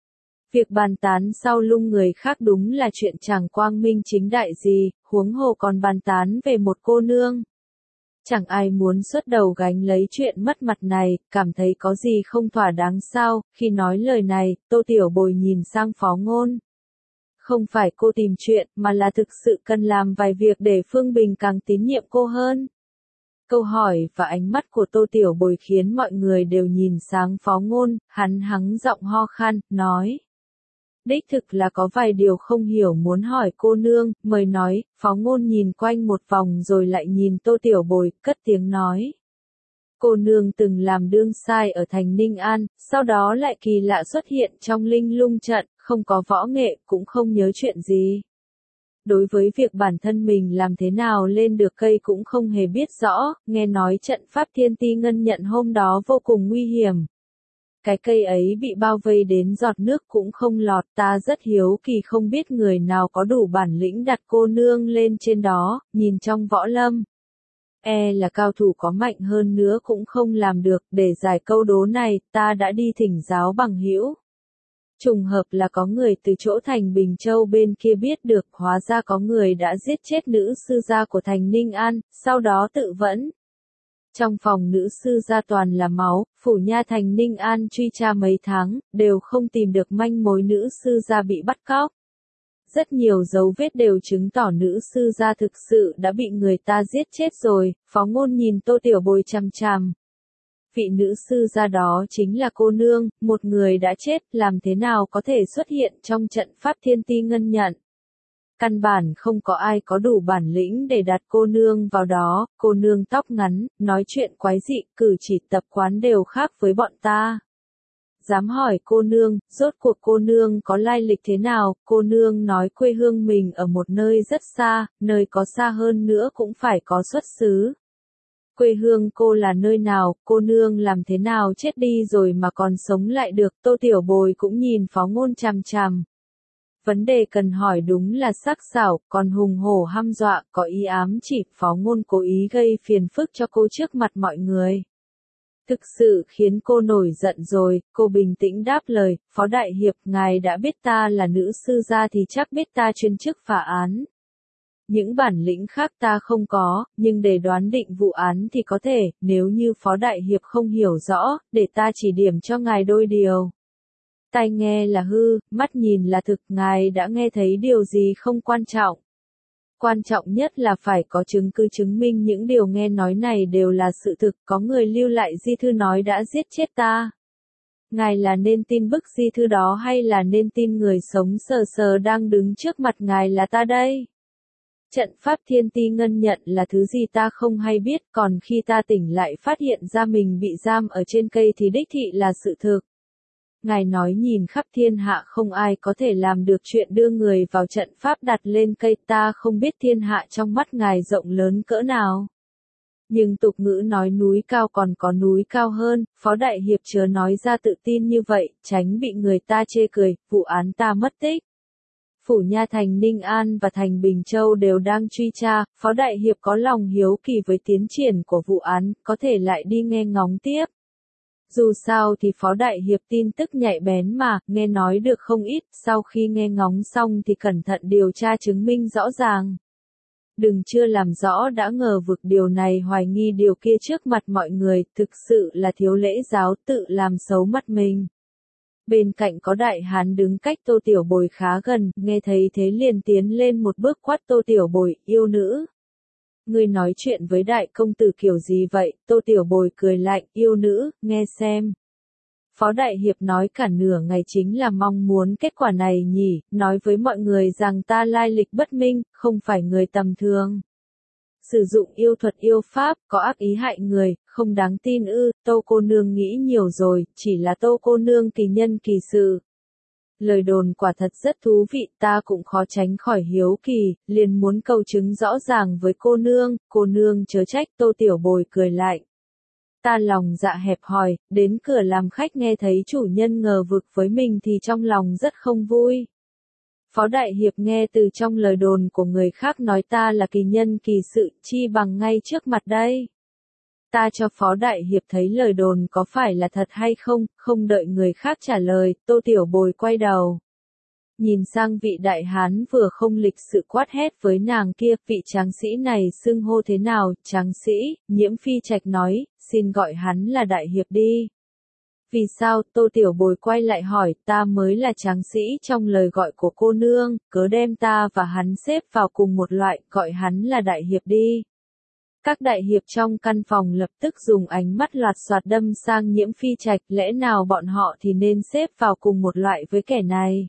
Việc bàn tán sau lưng người khác đúng là chuyện chẳng quang minh chính đại gì, huống hồ còn bàn tán về một cô nương. Chẳng ai muốn xuất đầu gánh lấy chuyện mất mặt này, cảm thấy có gì không thỏa đáng sao, khi nói lời này, Tô Tiểu Bồi nhìn sang Phó Ngôn. Không phải cô tìm chuyện, mà là thực sự cần làm vài việc để Phương Bình càng tín nhiệm cô hơn. Câu hỏi và ánh mắt của Tô Tiểu Bồi khiến mọi người đều nhìn sang Phó Ngôn, hắn hắng giọng ho khan, nói. Đích thực là có vài điều không hiểu muốn hỏi cô nương, mời nói, Phó Ngôn nhìn quanh một vòng rồi lại nhìn Tô Tiểu Bồi, cất tiếng nói. Cô nương từng làm đương sai ở thành Ninh An, sau đó lại kỳ lạ xuất hiện trong Linh Lung trận, không có võ nghệ, cũng không nhớ chuyện gì. Đối với việc bản thân mình làm thế nào lên được cây cũng không hề biết rõ, nghe nói trận pháp thiên ti ngân nhận hôm đó vô cùng nguy hiểm. Cái cây ấy bị bao vây đến giọt nước cũng không lọt, ta rất hiếu kỳ không biết người nào có đủ bản lĩnh đặt cô nương lên trên đó, nhìn trong võ lâm. E là cao thủ có mạnh hơn nữa cũng không làm được, để giải câu đố này, ta đã đi thỉnh giáo bằng hữu. Trùng hợp là có người từ chỗ thành Bình Châu bên kia biết được, hóa ra có người đã giết chết nữ sư gia của thành Ninh An, sau đó tự vẫn. Trong phòng nữ sư gia toàn là máu, phủ nha thành Ninh An truy tra mấy tháng, đều không tìm được manh mối nữ sư gia bị bắt cóc. Rất nhiều dấu vết đều chứng tỏ nữ sư gia thực sự đã bị người ta giết chết rồi, Phó Ngôn nhìn Tô Tiểu Bồi chằm chằm. Vị nữ sư gia đó chính là cô nương, một người đã chết, làm thế nào có thể xuất hiện trong trận pháp thiên ti ngân nhận. Căn bản không có ai có đủ bản lĩnh để đặt cô nương vào đó, cô nương tóc ngắn, nói chuyện quái dị, cử chỉ tập quán đều khác với bọn ta. Dám hỏi cô nương, rốt cuộc cô nương có lai lịch thế nào, cô nương nói quê hương mình ở một nơi rất xa, nơi có xa hơn nữa cũng phải có xuất xứ. Quê hương cô là nơi nào, cô nương làm thế nào chết đi rồi mà còn sống lại được, Tô Tiểu Bồi cũng nhìn Phó Ngôn chằm chằm. Vấn đề cần hỏi đúng là sắc sảo, còn hùng hổ hăm dọa, có ý ám chỉ, Phó Ngôn cố ý gây phiền phức cho cô trước mặt mọi người. Thực sự khiến cô nổi giận rồi, cô bình tĩnh đáp lời, Phó Đại Hiệp, ngài đã biết ta là nữ sư gia thì chắc biết ta chuyên chức phá án. Những bản lĩnh khác ta không có, nhưng để đoán định vụ án thì có thể, nếu như Phó Đại Hiệp không hiểu rõ, để ta chỉ điểm cho ngài đôi điều. Tai nghe là hư, mắt nhìn là thực, ngài đã nghe thấy điều gì không quan trọng. Quan trọng nhất là phải có chứng cứ chứng minh những điều nghe nói này đều là sự thực, có người lưu lại di thư nói đã giết chết ta. Ngài là nên tin bức di thư đó hay là nên tin người sống sờ sờ đang đứng trước mặt ngài là ta đây? Trận pháp thiên ti ngân nhận là thứ gì ta không hay biết, còn khi ta tỉnh lại phát hiện ra mình bị giam ở trên cây thì đích thị là sự thực. Ngài nói nhìn khắp thiên hạ không ai có thể làm được chuyện đưa người vào trận pháp đặt lên cây, ta không biết thiên hạ trong mắt ngài rộng lớn cỡ nào. Nhưng tục ngữ nói núi cao còn có núi cao hơn, Phó Đại Hiệp chớ nói ra tự tin như vậy, tránh bị người ta chê cười, vụ án ta mất tích. Phủ nha thành Ninh An và thành Bình Châu đều đang truy tra, Phó Đại Hiệp có lòng hiếu kỳ với tiến triển của vụ án, có thể lại đi nghe ngóng tiếp. Dù sao thì Phó Đại Hiệp tin tức nhạy bén mà, nghe nói được không ít, sau khi nghe ngóng xong thì cẩn thận điều tra chứng minh rõ ràng. Đừng chưa làm rõ đã ngờ vực điều này hoài nghi điều kia trước mặt mọi người, thực sự là thiếu lễ giáo, tự làm xấu mặt mình. Bên cạnh có đại hán đứng cách Tô Tiểu Bồi khá gần, nghe thấy thế liền tiến lên một bước quát Tô Tiểu Bồi, yêu nữ. Ngươi nói chuyện với đại công tử kiểu gì vậy, Tô Tiểu Bồi cười lạnh, yêu nữ, nghe xem. Phó Đại Hiệp nói cả nửa ngày chính là mong muốn kết quả này nhỉ, nói với mọi người rằng ta lai lịch bất minh, không phải người tầm thường. Sử dụng yêu thuật yêu pháp, có ác ý hại người, không đáng tin ư, Tô cô nương nghĩ nhiều rồi, chỉ là Tô cô nương kỳ nhân kỳ sự. Lời đồn quả thật rất thú vị, ta cũng khó tránh khỏi hiếu kỳ, liền muốn cầu chứng rõ ràng với cô nương, cô nương chớ trách, Tô Tiểu Bồi cười lại. Ta lòng dạ hẹp hòi, đến cửa làm khách nghe thấy chủ nhân ngờ vực với mình thì trong lòng rất không vui. Phó Đại Hiệp nghe từ trong lời đồn của người khác nói ta là kỳ nhân kỳ sự, chi bằng ngay trước mặt đây. Ta cho Phó Đại Hiệp thấy lời đồn có phải là thật hay không, không đợi người khác trả lời, Tô Tiểu Bồi quay đầu. Nhìn sang vị đại hán vừa không lịch sự quát hét với nàng kia, vị tráng sĩ này xưng hô thế nào, tráng sĩ, Nhiễm Phi Trạch nói, xin gọi hắn là Đại Hiệp đi. Vì sao, Tô Tiểu Bồi quay lại hỏi, ta mới là tráng sĩ trong lời gọi của cô nương, cớ đem ta và hắn xếp vào cùng một loại, gọi hắn là Đại Hiệp đi. Các đại hiệp trong căn phòng lập tức dùng ánh mắt loạt soạt đâm sang Nhiễm Phi Trạch, lẽ nào bọn họ thì nên xếp vào cùng một loại với kẻ này.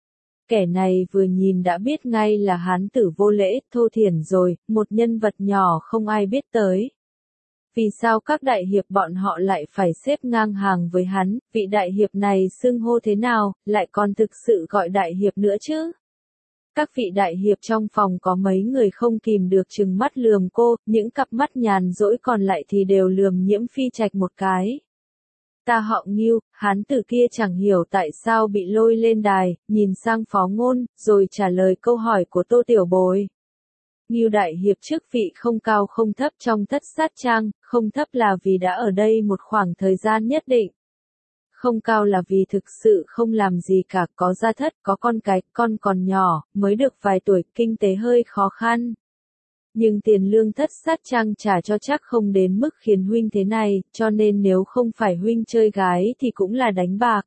Kẻ này vừa nhìn đã biết ngay là hán tử vô lễ, thô thiển rồi, một nhân vật nhỏ không ai biết tới. Vì sao các đại hiệp bọn họ lại phải xếp ngang hàng với hắn, vị đại hiệp này xưng hô thế nào, lại còn thực sự gọi đại hiệp nữa chứ? Các vị đại hiệp trong phòng có mấy người không kìm được trừng mắt lườm cô, những cặp mắt nhàn rỗi còn lại thì đều lườm Nhiễm Phi Trạch một cái. Ta họ Ngưu, hán tử kia chẳng hiểu tại sao bị lôi lên đài, nhìn sang Phó Ngôn, rồi trả lời câu hỏi của Tô Tiểu Bồi. Ngưu đại hiệp chức vị không cao không thấp trong Thất Sát Trang, không thấp là vì đã ở đây một khoảng thời gian nhất định. Không cao là vì thực sự không làm gì cả, có gia thất, có con cái, con còn nhỏ, mới được vài tuổi, kinh tế hơi khó khăn. Nhưng tiền lương Thất Sát Trang trả cho chắc không đến mức khiến huynh thế này, cho nên nếu không phải huynh chơi gái thì cũng là đánh bạc.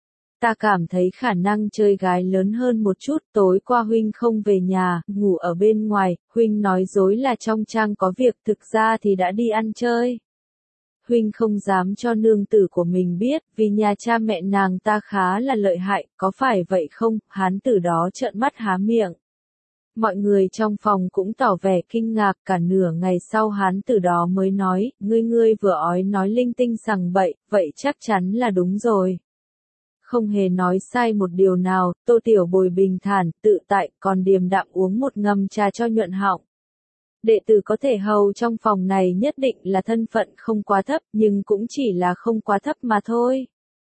Ta cảm thấy khả năng chơi gái lớn hơn một chút, tối qua huynh không về nhà, ngủ ở bên ngoài, huynh nói dối là trong trang có việc, thực ra thì đã đi ăn chơi. Huynh không dám cho nương tử của mình biết, vì nhà cha mẹ nàng ta khá là lợi hại, có phải vậy không? Hán tử đó trợn mắt há miệng. Mọi người trong phòng cũng tỏ vẻ kinh ngạc, cả nửa ngày sau hán tử đó mới nói, ngươi ngươi vừa ói nói linh tinh sằng bậy, vậy chắc chắn là đúng rồi. Không hề nói sai một điều nào, Tô Tiểu Bồi bình thản, tự tại, còn điềm đạm uống một ngâm trà cho nhuận họng. Đệ tử có thể hầu trong phòng này nhất định là thân phận không quá thấp, nhưng cũng chỉ là không quá thấp mà thôi.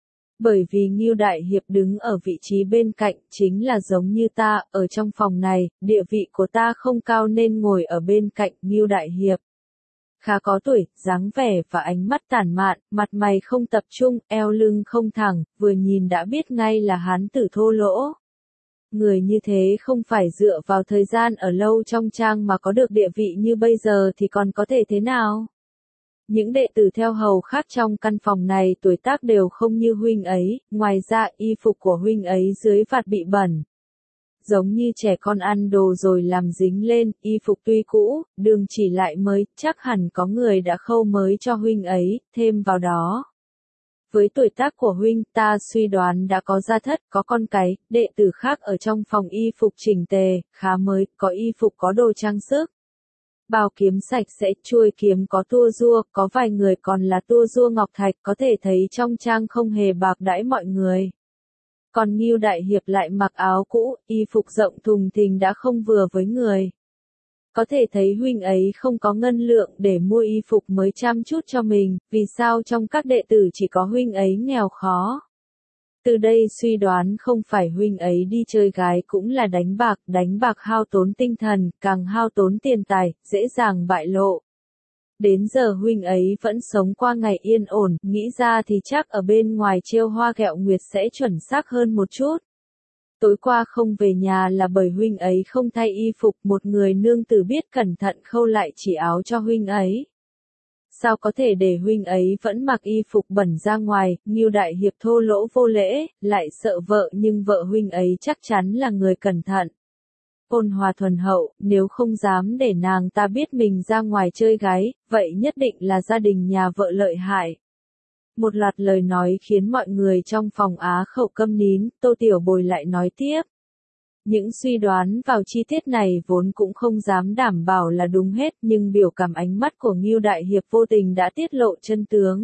Bởi vì Ngưu đại hiệp đứng ở vị trí bên cạnh, chính là giống như ta, ở trong phòng này, địa vị của ta không cao nên ngồi ở bên cạnh Ngưu đại hiệp. Khá có tuổi, dáng vẻ và ánh mắt tản mạn, mặt mày không tập trung, eo lưng không thẳng, vừa nhìn đã biết ngay là hán tử thô lỗ. Người như thế không phải dựa vào thời gian ở lâu trong trang mà có được địa vị như bây giờ thì còn có thể thế nào? Những đệ tử theo hầu khác trong căn phòng này tuổi tác đều không như huynh ấy, ngoài ra y phục của huynh ấy dưới vạt bị bẩn. Giống như trẻ con ăn đồ rồi làm dính lên, y phục tuy cũ, đường chỉ lại mới, chắc hẳn có người đã khâu mới cho huynh ấy, thêm vào đó. Với tuổi tác của huynh, ta suy đoán đã có gia thất, có con cái, đệ tử khác ở trong phòng y phục chỉnh tề, khá mới, có y phục có đồ trang sức. Bao kiếm sạch sẽ, chuôi kiếm có tua rua, có vài người còn là tua rua ngọc thạch, có thể thấy trong trang không hề bạc đãi mọi người. Còn Ngưu đại hiệp lại mặc áo cũ, y phục rộng thùng thình đã không vừa với người. Có thể thấy huynh ấy không có ngân lượng để mua y phục mới chăm chút cho mình, vì sao trong các đệ tử chỉ có huynh ấy nghèo khó. Từ đây suy đoán không phải huynh ấy đi chơi gái cũng là đánh bạc, đánh bạc hao tốn tinh thần, càng hao tốn tiền tài, dễ dàng bại lộ. Đến giờ huynh ấy vẫn sống qua ngày yên ổn, nghĩ ra thì chắc ở bên ngoài trêu hoa ghẹo nguyệt sẽ chuẩn xác hơn một chút. Tối qua không về nhà là bởi huynh ấy không thay y phục, một người nương tử biết cẩn thận khâu lại chỉ áo cho huynh ấy. Sao có thể để huynh ấy vẫn mặc y phục bẩn ra ngoài, Ngưu đại hiệp thô lỗ vô lễ, lại sợ vợ nhưng vợ huynh ấy chắc chắn là người cẩn thận. Ôn hòa thuần hậu, nếu không dám để nàng ta biết mình ra ngoài chơi gái, vậy nhất định là gia đình nhà vợ lợi hại. Một loạt lời nói khiến mọi người trong phòng á khẩu câm nín, Tô Tiểu Bồi lại nói tiếp. Những suy đoán vào chi tiết này vốn cũng không dám đảm bảo là đúng hết, nhưng biểu cảm ánh mắt của Ngưu đại hiệp vô tình đã tiết lộ chân tướng.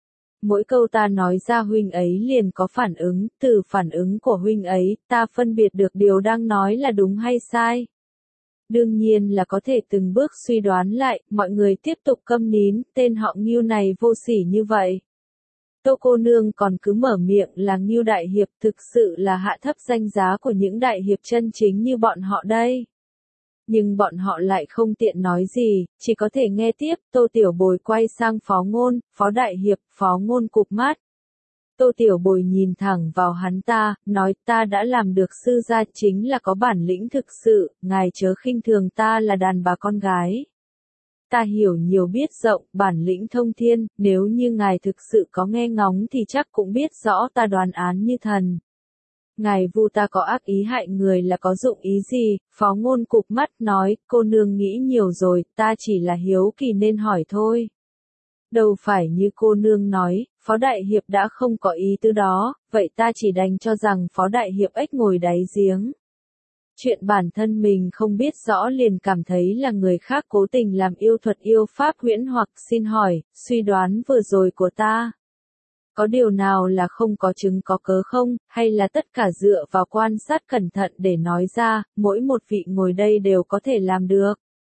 Mỗi câu ta nói ra huynh ấy liền có phản ứng, từ phản ứng của huynh ấy, ta phân biệt được điều đang nói là đúng hay sai. Đương nhiên là có thể từng bước suy đoán lại, mọi người tiếp tục câm nín, tên họ Ngưu này vô sỉ như vậy. Tô cô nương còn cứ mở miệng là Ngưu đại hiệp, thực sự là hạ thấp danh giá của những đại hiệp chân chính như bọn họ đây. Nhưng bọn họ lại không tiện nói gì, chỉ có thể nghe tiếp. Tô Tiểu Bồi quay sang Phó Ngôn, Phó Đại Hiệp. Phó Ngôn cụp mắt. Tô Tiểu Bồi nhìn thẳng vào hắn ta, nói ta đã làm được sư gia, chính là có bản lĩnh thực sự, ngài chớ khinh thường ta là đàn bà con gái. Ta hiểu nhiều biết rộng, bản lĩnh thông thiên, nếu như ngài thực sự có nghe ngóng thì chắc cũng biết rõ ta đoán án như thần. Ngài vu ta có ác ý hại người là có dụng ý gì? Phó Ngôn cụp mắt nói, cô nương nghĩ nhiều rồi, ta chỉ là hiếu kỳ nên hỏi thôi. Đâu phải như cô nương nói, Phó Đại Hiệp đã không có ý tư đó, vậy ta chỉ đành cho rằng Phó Đại Hiệp ếch ngồi đáy giếng. Chuyện bản thân mình không biết rõ liền cảm thấy là người khác cố tình làm yêu thuật yêu pháp huyễn hoặc. Xin hỏi, suy đoán vừa rồi của ta, có điều nào là không có chứng có cớ không, hay là tất cả dựa vào quan sát cẩn thận để nói ra, mỗi một vị ngồi đây đều có thể làm được.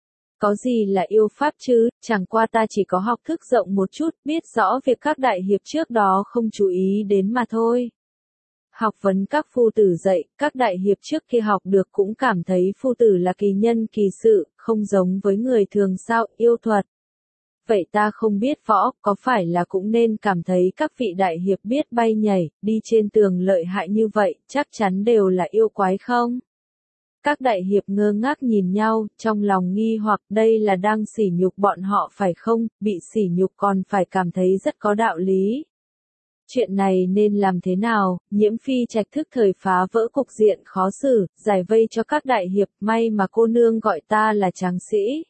Có gì là yêu pháp chứ, chẳng qua ta chỉ có học thức rộng một chút, biết rõ việc các đại hiệp trước đó không chú ý đến mà thôi. Học vấn các phu tử dạy, các đại hiệp trước khi học được cũng cảm thấy phu tử là kỳ nhân kỳ sự, không giống với người thường sao, yêu thuật. Vậy ta không biết võ, có phải là cũng nên cảm thấy các vị đại hiệp biết bay nhảy, đi trên tường lợi hại như vậy, chắc chắn đều là yêu quái không? Các đại hiệp ngơ ngác nhìn nhau, trong lòng nghi hoặc đây là đang sỉ nhục bọn họ phải không, bị sỉ nhục còn phải cảm thấy rất có đạo lý. Chuyện này nên làm thế nào? Nhiễm Phi Trạch thức thời phá vỡ cục diện khó xử, giải vây cho các đại hiệp, may mà cô nương gọi ta là tráng sĩ.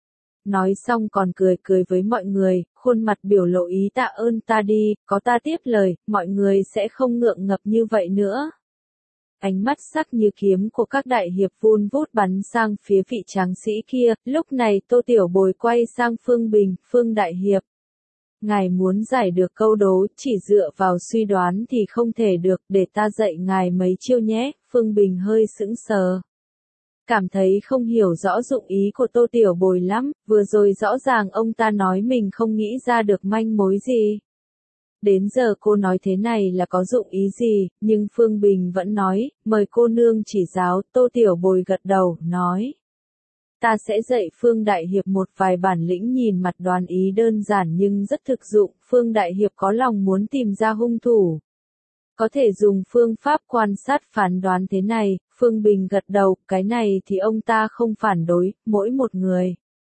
Nói xong còn cười cười với mọi người, khuôn mặt biểu lộ ý tạ ơn ta đi, có ta tiếp lời, mọi người sẽ không ngượng ngập như vậy nữa. Ánh mắt sắc như kiếm của các đại hiệp vun vút bắn sang phía vị tráng sĩ kia, lúc này Tô Tiểu Bồi quay sang Phương Bình, Phương Đại Hiệp. Ngài muốn giải được câu đố, chỉ dựa vào suy đoán thì không thể được, để ta dạy ngài mấy chiêu nhé. Phương Bình hơi sững sờ. Cảm thấy không hiểu rõ dụng ý của Tô Tiểu Bồi lắm, vừa rồi rõ ràng ông ta nói mình không nghĩ ra được manh mối gì. Đến giờ cô nói thế này là có dụng ý gì, nhưng Phương Bình vẫn nói, mời cô nương chỉ giáo. Tô Tiểu Bồi gật đầu, nói. Ta sẽ dạy Phương Đại Hiệp một vài bản lĩnh nhìn mặt đoán ý đơn giản nhưng rất thực dụng. Phương Đại Hiệp có lòng muốn tìm ra hung thủ, có thể dùng phương pháp quan sát phán đoán thế này. Phương Bình gật đầu, cái này thì ông ta không phản đối, mỗi một người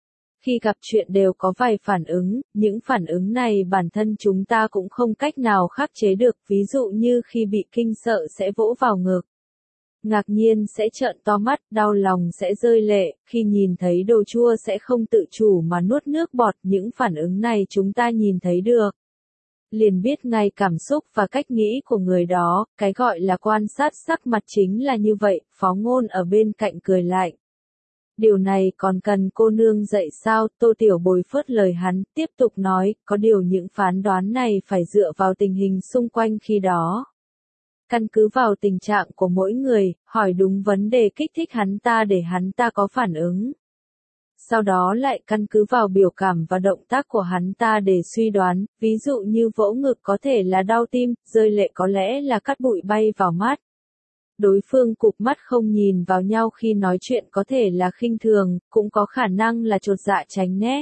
khi gặp chuyện đều có vài phản ứng, những phản ứng này bản thân chúng ta cũng không cách nào khắc chế được, ví dụ như khi bị kinh sợ sẽ vỗ vào ngực, ngạc nhiên sẽ trợn to mắt, đau lòng sẽ rơi lệ, khi nhìn thấy đồ chua sẽ không tự chủ mà nuốt nước bọt, những phản ứng này chúng ta nhìn thấy được. Liền biết ngay cảm xúc và cách nghĩ của người đó, cái gọi là quan sát sắc mặt chính là như vậy. Phó Ngôn ở bên cạnh cười lạnh. Điều này còn cần cô nương dạy sao? Tô Tiểu Bồi phớt lời hắn, tiếp tục nói, có điều những phán đoán này phải dựa vào tình hình xung quanh khi đó. Căn cứ vào tình trạng của mỗi người, hỏi đúng vấn đề kích thích hắn ta để hắn ta có phản ứng. Sau đó lại căn cứ vào biểu cảm và động tác của hắn ta để suy đoán, ví dụ như vỗ ngực có thể là đau tim, rơi lệ có lẽ là cát bụi bay vào mắt. Đối phương cụp mắt không nhìn vào nhau khi nói chuyện có thể là khinh thường, cũng có khả năng là chột dạ tránh né.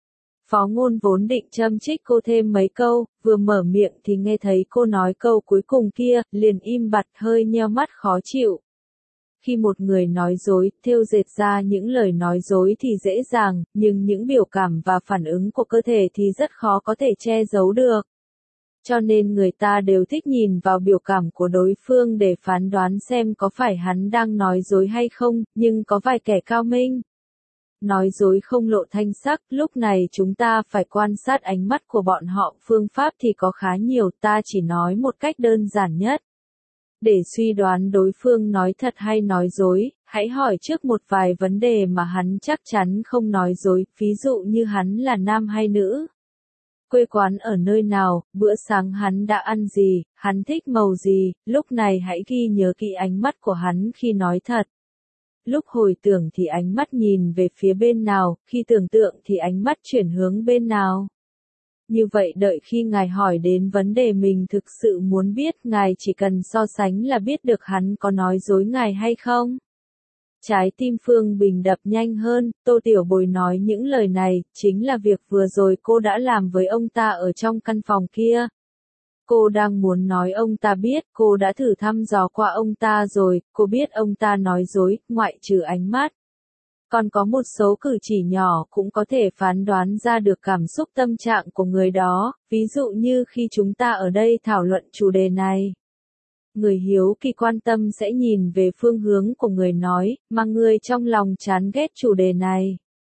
Phó Ngôn vốn định châm chích cô thêm mấy câu, vừa mở miệng thì nghe thấy cô nói câu cuối cùng kia, liền im bặt hơi nheo mắt khó chịu. Khi một người nói dối, thêu dệt ra những lời nói dối thì dễ dàng, nhưng những biểu cảm và phản ứng của cơ thể thì rất khó có thể che giấu được. Cho nên người ta đều thích nhìn vào biểu cảm của đối phương để phán đoán xem có phải hắn đang nói dối hay không, nhưng có vài kẻ cao minh nói dối không lộ thanh sắc, lúc này chúng ta phải quan sát ánh mắt của bọn họ, phương pháp thì có khá nhiều, ta chỉ nói một cách đơn giản nhất. Để suy đoán đối phương nói thật hay nói dối, hãy hỏi trước một vài vấn đề mà hắn chắc chắn không nói dối, ví dụ như hắn là nam hay nữ, quê quán ở nơi nào, bữa sáng hắn đã ăn gì, hắn thích màu gì, lúc này hãy ghi nhớ kỹ ánh mắt của hắn khi nói thật. Lúc hồi tưởng thì ánh mắt nhìn về phía bên nào, khi tưởng tượng thì ánh mắt chuyển hướng bên nào. Như vậy đợi khi ngài hỏi đến vấn đề mình thực sự muốn biết, ngài chỉ cần so sánh là biết được hắn có nói dối ngài hay không. Trái tim Phương Bình đập nhanh hơn, Tô Tiểu Bồi nói những lời này, chính là việc vừa rồi cô đã làm với ông ta ở trong căn phòng kia. Cô đang muốn nói ông ta biết, cô đã thử thăm dò qua ông ta rồi, cô biết ông ta nói dối, ngoại trừ ánh mắt. Còn có một số cử chỉ nhỏ cũng có thể phán đoán ra được cảm xúc tâm trạng của người đó, ví dụ như khi chúng ta ở đây thảo luận chủ đề này. Người hiếu kỳ quan tâm sẽ nhìn về phương hướng của người nói, mà người trong lòng chán ghét chủ đề này.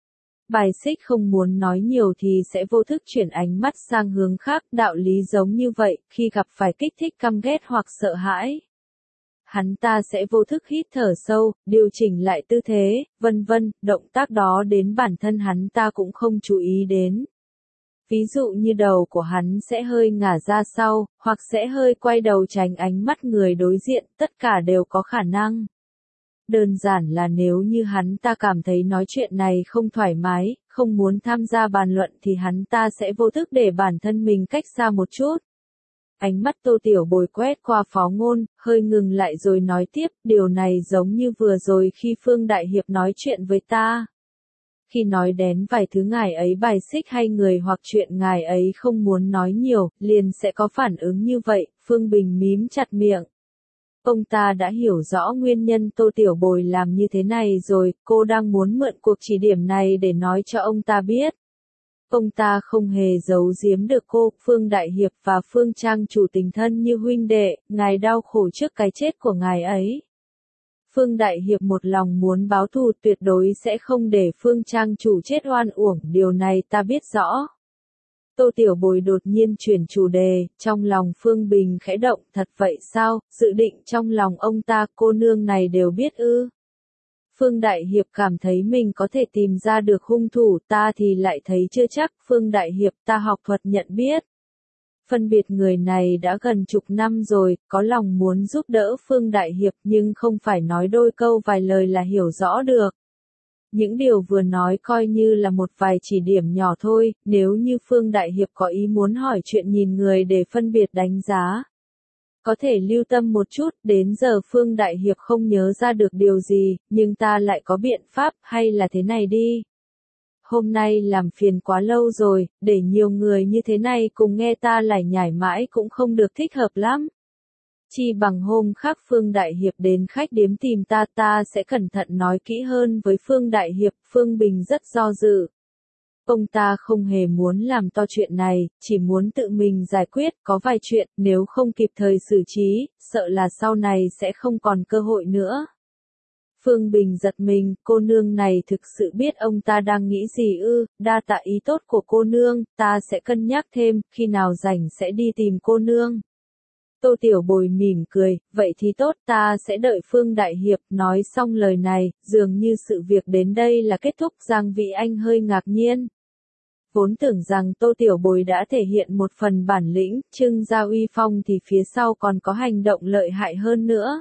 Bài xích không muốn nói nhiều thì sẽ vô thức chuyển ánh mắt sang hướng khác, đạo lý giống như vậy, khi gặp phải kích thích căm ghét hoặc sợ hãi. Hắn ta sẽ vô thức hít thở sâu, điều chỉnh lại tư thế, vân vân, động tác đó đến bản thân hắn ta cũng không chú ý đến. Ví dụ như đầu của hắn sẽ hơi ngả ra sau, hoặc sẽ hơi quay đầu tránh ánh mắt người đối diện, tất cả đều có khả năng. Đơn giản là nếu như hắn ta cảm thấy nói chuyện này không thoải mái, không muốn tham gia bàn luận thì hắn ta sẽ vô thức để bản thân mình cách xa một chút. Ánh mắt Tô Tiểu Bồi quét qua Phó Ngôn, hơi ngừng lại rồi nói tiếp, điều này giống như vừa rồi khi Phương Đại Hiệp nói chuyện với ta. Khi nói đến vài thứ ngài ấy bài xích hay người hoặc chuyện ngài ấy không muốn nói nhiều, liền sẽ có phản ứng như vậy, Phương Bình mím chặt miệng. Ông ta đã hiểu rõ nguyên nhân Tô Tiểu Bồi làm như thế này rồi, cô đang muốn mượn cuộc chỉ điểm này để nói cho ông ta biết. Ông ta không hề giấu giếm được cô, Phương Đại Hiệp và Phương Trang chủ tình thân như huynh đệ, ngài đau khổ trước cái chết của ngài ấy. Phương Đại Hiệp một lòng muốn báo thù, tuyệt đối sẽ không để Phương Trang chủ chết oan uổng, điều này ta biết rõ. Tô Tiểu Bồi đột nhiên chuyển chủ đề, trong lòng Phương Bình khẽ động, thật vậy sao, dự định trong lòng ông ta cô nương này đều biết ư. Phương Đại Hiệp cảm thấy mình có thể tìm ra được hung thủ, ta thì lại thấy chưa chắc. Phương Đại Hiệp, ta học thuật nhận biết. Phân biệt người này đã gần chục năm rồi, có lòng muốn giúp đỡ Phương Đại Hiệp nhưng không phải nói đôi câu vài lời là hiểu rõ được. Những điều vừa nói coi như là một vài chỉ điểm nhỏ thôi, nếu như Phương Đại Hiệp có ý muốn hỏi chuyện nhìn người để phân biệt đánh giá. Có thể lưu tâm một chút, đến giờ Phương Đại Hiệp không nhớ ra được điều gì, nhưng ta lại có biện pháp, hay là thế này đi. Hôm nay làm phiền quá lâu rồi, để nhiều người như thế này cùng nghe ta lải nhải mãi cũng không được thích hợp lắm. Chi bằng hôm khác Phương Đại Hiệp đến khách điếm tìm ta, ta sẽ cẩn thận nói kỹ hơn với Phương Đại Hiệp. Phương Bình rất do dự. Ông ta không hề muốn làm to chuyện này, chỉ muốn tự mình giải quyết, có vài chuyện, nếu không kịp thời xử trí, sợ là sau này sẽ không còn cơ hội nữa. Phương Bình giật mình, cô nương này thực sự biết ông ta đang nghĩ gì ư, đa tạ ý tốt của cô nương, ta sẽ cân nhắc thêm, khi nào rảnh sẽ đi tìm cô nương. Tô Tiểu Bồi mỉm cười, vậy thì tốt, ta sẽ đợi Phương Đại Hiệp. Nói xong lời này, dường như sự việc đến đây là kết thúc. Giang Vĩ Anh hơi ngạc nhiên. Vốn tưởng rằng Tô Tiểu Bồi đã thể hiện một phần bản lĩnh, trưng ra uy phong thì phía sau còn có hành động lợi hại hơn nữa.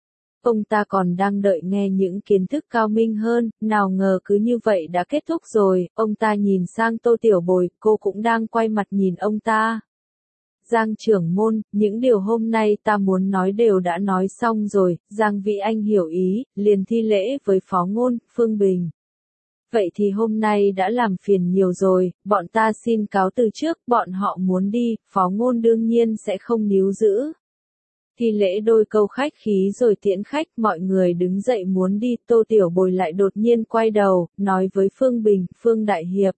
Ông ta còn đang đợi nghe những kiến thức cao minh hơn, nào ngờ cứ như vậy đã kết thúc rồi. Ông ta nhìn sang Tô Tiểu Bồi, cô cũng đang quay mặt nhìn ông ta. Giang trưởng môn, những điều hôm nay ta muốn nói đều đã nói xong rồi. Giang Vĩ Anh hiểu ý, liền thi lễ với Phó Ngôn, Phương Bình. Vậy thì hôm nay đã làm phiền nhiều rồi, bọn ta xin cáo từ trước, bọn họ muốn đi, Phó Ngôn đương nhiên sẽ không níu giữ. Thi lễ đôi câu khách khí rồi tiễn khách, mọi người đứng dậy muốn đi, Tô Tiểu Bồi lại đột nhiên quay đầu, nói với Phương Bình, Phương Đại Hiệp.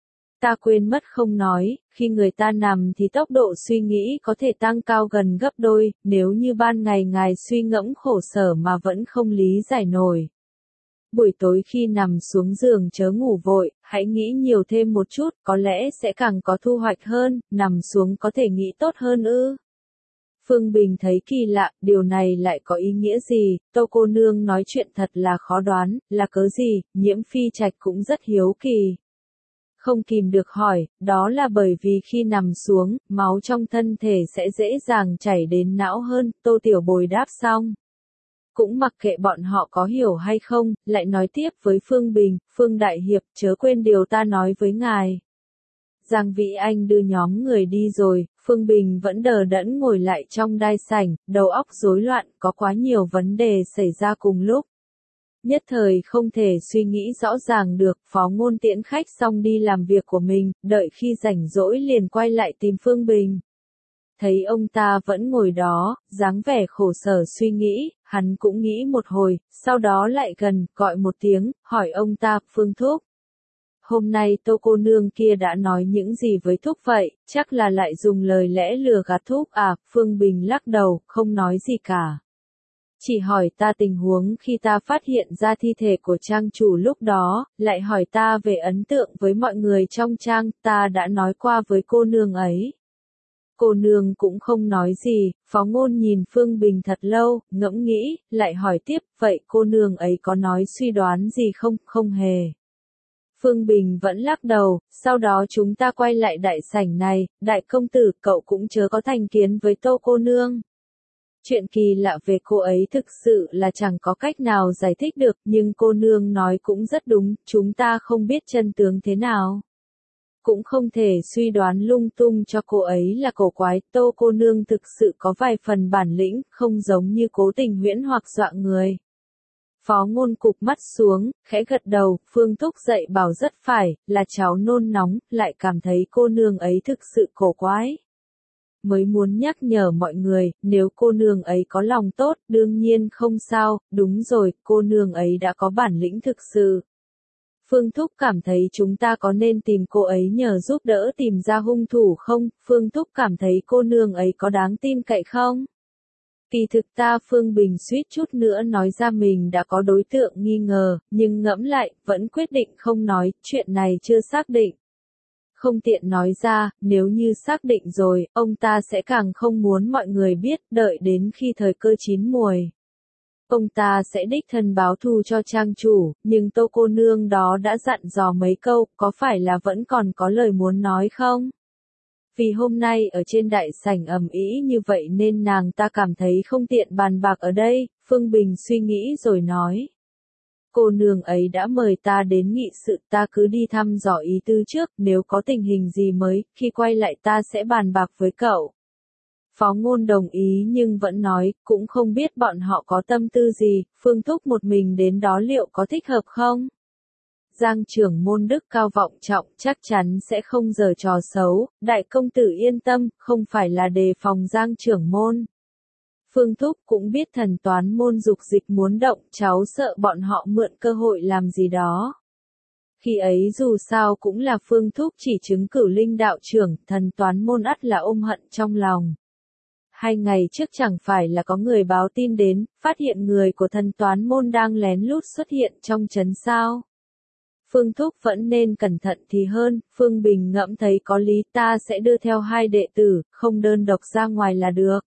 Ta quên mất không nói, khi người ta nằm thì tốc độ suy nghĩ có thể tăng cao gần gấp đôi, nếu như ban ngày ngài suy ngẫm khổ sở mà vẫn không lý giải nổi. Buổi tối khi nằm xuống giường chớ ngủ vội, hãy nghĩ nhiều thêm một chút, có lẽ sẽ càng có thu hoạch hơn, nằm xuống có thể nghĩ tốt hơn ư. Phương Bình thấy kỳ lạ, điều này lại có ý nghĩa gì, Tô cô nương nói chuyện thật là khó đoán, là cớ gì, Nhiễm Phi Trạch cũng rất hiếu kỳ. Không kìm được hỏi, đó là bởi vì khi nằm xuống, máu trong thân thể sẽ dễ dàng chảy đến não hơn, Tô Tiểu Bồi đáp xong. Cũng mặc kệ bọn họ có hiểu hay không, lại nói tiếp với Phương Bình, Phương Đại Hiệp, chớ quên điều ta nói với ngài. Giang Vĩ Anh đưa nhóm người đi rồi, Phương Bình vẫn đờ đẫn ngồi lại trong đai sảnh, đầu óc rối loạn, có quá nhiều vấn đề xảy ra cùng lúc. Nhất thời không thể suy nghĩ rõ ràng được, Phó Ngôn tiễn khách xong đi làm việc của mình, đợi khi rảnh rỗi liền quay lại tìm Phương Bình. Thấy ông ta vẫn ngồi đó, dáng vẻ khổ sở suy nghĩ, hắn cũng nghĩ một hồi, sau đó lại gần, gọi một tiếng, hỏi ông ta, Phương Thúc. Hôm nay Tô cô nương kia đã nói những gì với Thúc vậy, chắc là lại dùng lời lẽ lừa gạt Thúc à, Phương Bình lắc đầu, không nói gì cả. Chỉ hỏi ta tình huống khi ta phát hiện ra thi thể của trang chủ lúc đó, lại hỏi ta về ấn tượng với mọi người trong trang, ta đã nói qua với cô nương ấy. Cô nương cũng không nói gì, Phó Ngôn nhìn Phương Bình thật lâu, ngẫm nghĩ, lại hỏi tiếp, vậy cô nương ấy có nói suy đoán gì không, không hề. Phương Bình vẫn lắc đầu, sau đó chúng ta quay lại đại sảnh này, đại công tử, cậu cũng chớ có thành kiến với Tô cô nương. Chuyện kỳ lạ về cô ấy thực sự là chẳng có cách nào giải thích được, nhưng cô nương nói cũng rất đúng, chúng ta không biết chân tướng thế nào. Cũng không thể suy đoán lung tung cho cô ấy là cổ quái, Tô cô nương thực sự có vài phần bản lĩnh, không giống như Cố Tình huyễn hoặc dọa người. Phó Ngôn cụp mắt xuống, khẽ gật đầu, Phương Thúc dạy bảo rất phải, là cháu nôn nóng, lại cảm thấy cô nương ấy thực sự cổ quái. Mới muốn nhắc nhở mọi người, nếu cô nương ấy có lòng tốt, đương nhiên không sao, đúng rồi, cô nương ấy đã có bản lĩnh thực sự. Phương Thúc cảm thấy chúng ta có nên tìm cô ấy nhờ giúp đỡ tìm ra hung thủ không? Phương Thúc cảm thấy cô nương ấy có đáng tin cậy không? Kỳ thực ta Phương Bình suýt chút nữa nói ra mình đã có đối tượng nghi ngờ, nhưng ngẫm lại, vẫn quyết định không nói, chuyện này chưa xác định. Không tiện nói ra, nếu như xác định rồi, ông ta sẽ càng không muốn mọi người biết, đợi đến khi thời cơ chín muồi. Ông ta sẽ đích thân báo thù cho trang chủ, nhưng Tô cô nương đó đã dặn dò mấy câu, có phải là vẫn còn có lời muốn nói không? Vì hôm nay ở trên đại sảnh ầm ĩ như vậy nên nàng ta cảm thấy không tiện bàn bạc ở đây, Phương Bình suy nghĩ rồi nói. Cô nương ấy đã mời ta đến nghị sự, ta cứ đi thăm dò ý tư trước, nếu có tình hình gì mới, khi quay lại ta sẽ bàn bạc với cậu. Phó Ngôn đồng ý nhưng vẫn nói, cũng không biết bọn họ có tâm tư gì, Phương Thúc một mình đến đó liệu có thích hợp không? Giang trưởng môn đức cao vọng trọng, chắc chắn sẽ không giở trò xấu, đại công tử yên tâm, không phải là đề phòng Giang trưởng môn. Phương Thúc cũng biết thần toán môn dục dịch muốn động, cháu sợ bọn họ mượn cơ hội làm gì đó. Khi ấy dù sao cũng là Phương Thúc chỉ chứng cử linh đạo trưởng, thần toán môn ắt là ôm hận trong lòng. Hai ngày trước chẳng phải là có người báo tin đến, phát hiện người của thần toán môn đang lén lút xuất hiện trong trấn sao. Phương Thúc vẫn nên cẩn thận thì hơn, Phương Bình ngẫm thấy có lý, ta sẽ đưa theo hai đệ tử, không đơn độc ra ngoài là được.